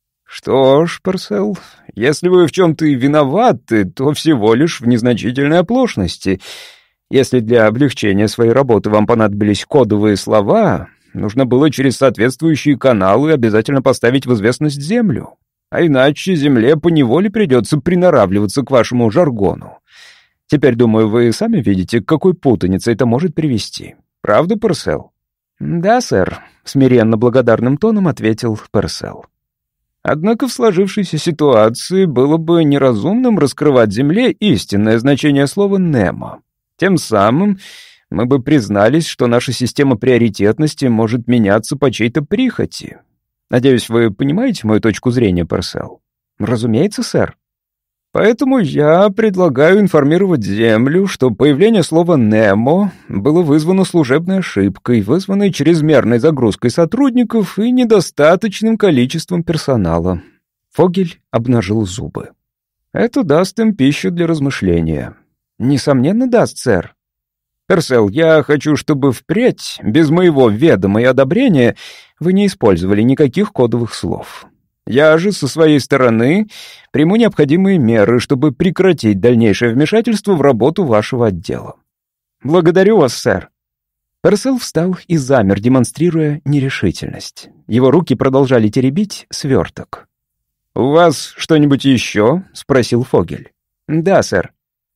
«Что ж, Персел, если вы в чем-то и виноваты, то всего лишь в незначительной оплошности. Если для облегчения своей работы вам понадобились кодовые слова, нужно было через соответствующие каналы обязательно поставить в известность Землю. А иначе Земле поневоле придется приноравливаться к вашему жаргону. Теперь, думаю, вы сами видите, к какой путанице это может привести. Правда, Персел?» «Да, сэр», — смиренно благодарным тоном ответил Персел. «Однако в сложившейся ситуации было бы неразумным раскрывать Земле истинное значение слова «немо». Тем самым мы бы признались, что наша система приоритетности может меняться по чьей-то прихоти. Надеюсь, вы понимаете мою точку зрения, Персел?» «Разумеется, сэр». «Поэтому я предлагаю информировать Землю, что появление слова «немо» было вызвано служебной ошибкой, вызванной чрезмерной загрузкой сотрудников и недостаточным количеством персонала». Фогель обнажил зубы. «Это даст им пищу для размышления». «Несомненно, даст, сэр». «Персел, я хочу, чтобы впредь, без моего ведома и одобрения, вы не использовали никаких кодовых слов. Я же, со своей стороны, приму необходимые меры, чтобы прекратить дальнейшее вмешательство в работу вашего отдела». «Благодарю вас, сэр». Персел встал и замер, демонстрируя нерешительность. Его руки продолжали теребить сверток. «У вас что-нибудь еще?» — спросил Фогель. «Да, сэр».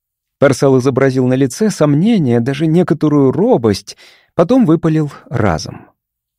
Персел изобразил на лице сомнение, даже некоторую робость, потом выпалил разом.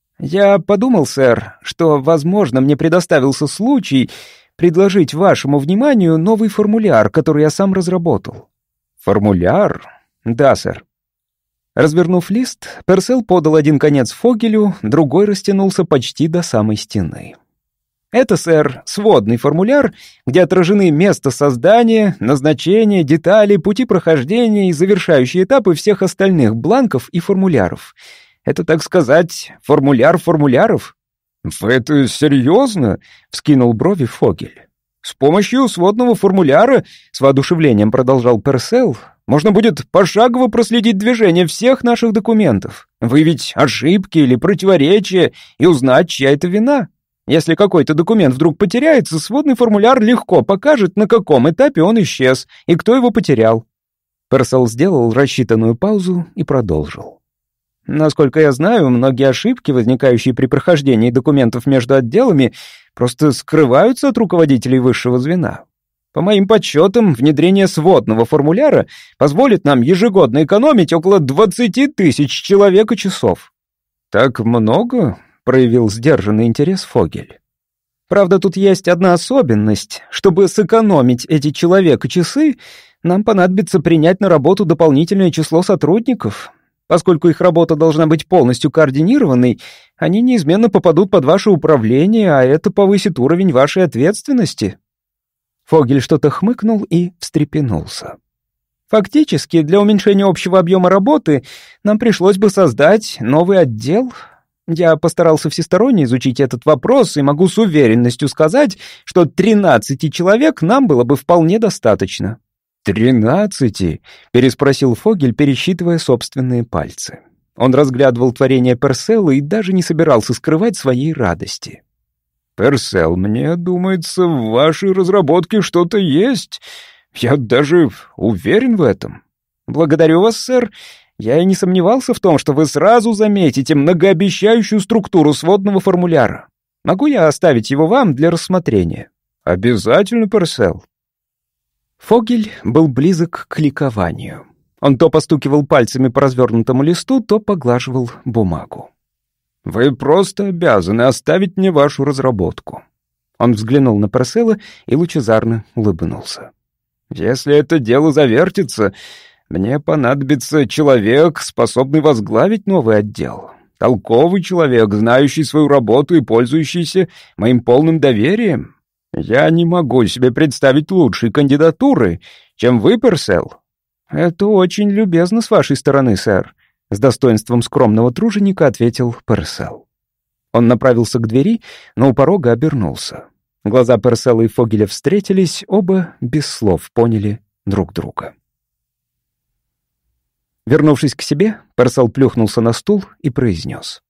«Я подумал, сэр, что, возможно, мне предоставился случай предложить вашему вниманию новый формуляр, который я сам разработал». «Формуляр?» «Да, сэр». Развернув лист, Персел подал один конец Фогелю, другой растянулся почти до самой стены. «Это, сэр, сводный формуляр, где отражены место создания, назначение, детали, пути прохождения и завершающие этапы всех остальных бланков и формуляров. Это, так сказать, формуляр формуляров». «Вы это серьезно?» — вскинул брови Фогель. «С помощью сводного формуляра, с воодушевлением продолжал Персел, можно будет пошагово проследить движение всех наших документов, выявить ошибки или противоречия и узнать, чья это вина. Если какой-то документ вдруг потеряется, сводный формуляр легко покажет, на каком этапе он исчез и кто его потерял». Персел сделал рассчитанную паузу и продолжил. «Насколько я знаю, многие ошибки, возникающие при прохождении документов между отделами, просто скрываются от руководителей высшего звена. По моим подсчетам, внедрение сводного формуляра позволит нам ежегодно экономить около двадцати тысяч человек и часов». «Так много?» — проявил сдержанный интерес Фогель. «Правда, тут есть одна особенность. Чтобы сэкономить эти человек и часы, нам понадобится принять на работу дополнительное число сотрудников. Поскольку их работа должна быть полностью координированной, они неизменно попадут под ваше управление, а это повысит уровень вашей ответственности». Фогель что-то хмыкнул и встрепенулся. «Фактически, для уменьшения общего объема работы нам пришлось бы создать новый отдел. Я постарался всесторонне изучить этот вопрос и могу с уверенностью сказать, что тринадцати человек нам было бы вполне достаточно». «Тринадцати?» — переспросил Фогель, пересчитывая собственные пальцы. Он разглядывал творение Персела и даже не собирался скрывать своей радости. «Персел, мне думается, в вашей разработке что-то есть. Я даже уверен в этом». «Благодарю вас, сэр. Я и не сомневался в том, что вы сразу заметите многообещающую структуру сводного формуляра. Могу я оставить его вам для рассмотрения?» «Обязательно, Персел». Фогель был близок к ликованию. Он то постукивал пальцами по развернутому листу, то поглаживал бумагу. «Вы просто обязаны оставить мне вашу разработку». Он взглянул на Персела и лучезарно улыбнулся. «Если это дело завертится, мне понадобится человек, способный возглавить новый отдел. Толковый человек, знающий свою работу и пользующийся моим полным доверием. Я не могу себе представить лучшей кандидатуры, чем вы, Персел». «Это очень любезно с вашей стороны, сэр», — с достоинством скромного труженика ответил Персел. Он направился к двери, но у порога обернулся. Глаза Персела и Фогеля встретились, оба без слов поняли друг друга. Вернувшись к себе, Персел плюхнулся на стул и произнес: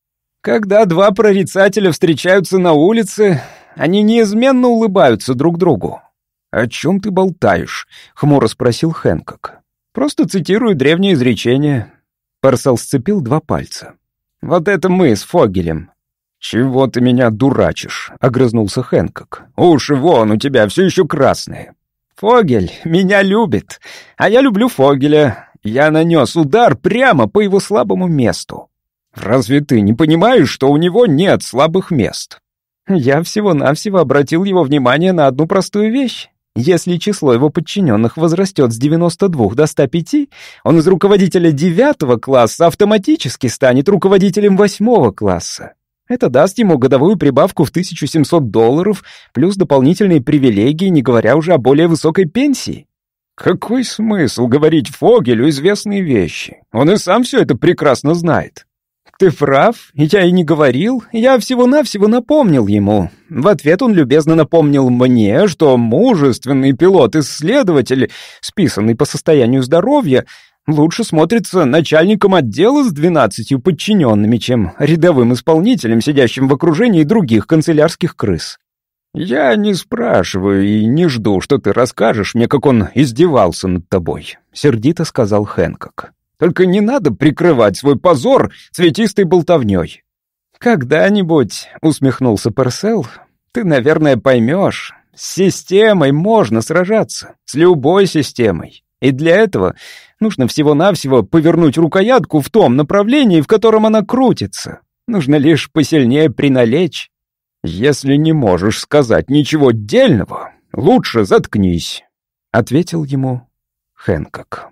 «Когда два прорицателя встречаются на улице, они неизменно улыбаются друг другу». «О чем ты болтаешь?» — хмуро спросил Хэнкок. «Просто цитирую древнее изречение». Персел сцепил два пальца. «Вот это мы с Фогелем». «Чего ты меня дурачишь?» — огрызнулся Хэнкок. «Уши вон, у тебя все еще красные». «Фогель меня любит, а я люблю Фогеля. Я нанес удар прямо по его слабому месту». «Разве ты не понимаешь, что у него нет слабых мест?» «Я всего-навсего обратил его внимание на одну простую вещь. Если число его подчиненных возрастет с девяноста двух до ста пяти, он из руководителя девятого класса автоматически станет руководителем восьмого класса. Это даст ему годовую прибавку в тысячу семьсот долларов, плюс дополнительные привилегии, не говоря уже о более высокой пенсии». «Какой смысл говорить Фогелю известные вещи? Он и сам все это прекрасно знает». «Ты прав, я и не говорил, я всего-навсего напомнил ему. В ответ он любезно напомнил мне, что мужественный пилот-исследователь, списанный по состоянию здоровья, лучше смотрится начальником отдела с двенадцатью подчиненными, чем рядовым исполнителем, сидящим в окружении других канцелярских крыс». «Я не спрашиваю и не жду, что ты расскажешь мне, как он издевался над тобой», — сердито сказал Хэнкок. «Только не надо прикрывать свой позор цветистой болтовней». «Когда-нибудь», — усмехнулся Персел, — «ты, наверное, поймешь, с системой можно сражаться, с любой системой. И для этого нужно всего-навсего повернуть рукоятку в том направлении, в котором она крутится. Нужно лишь посильнее приналечь». «Если не можешь сказать ничего дельного, лучше заткнись», — ответил ему Хэнкок.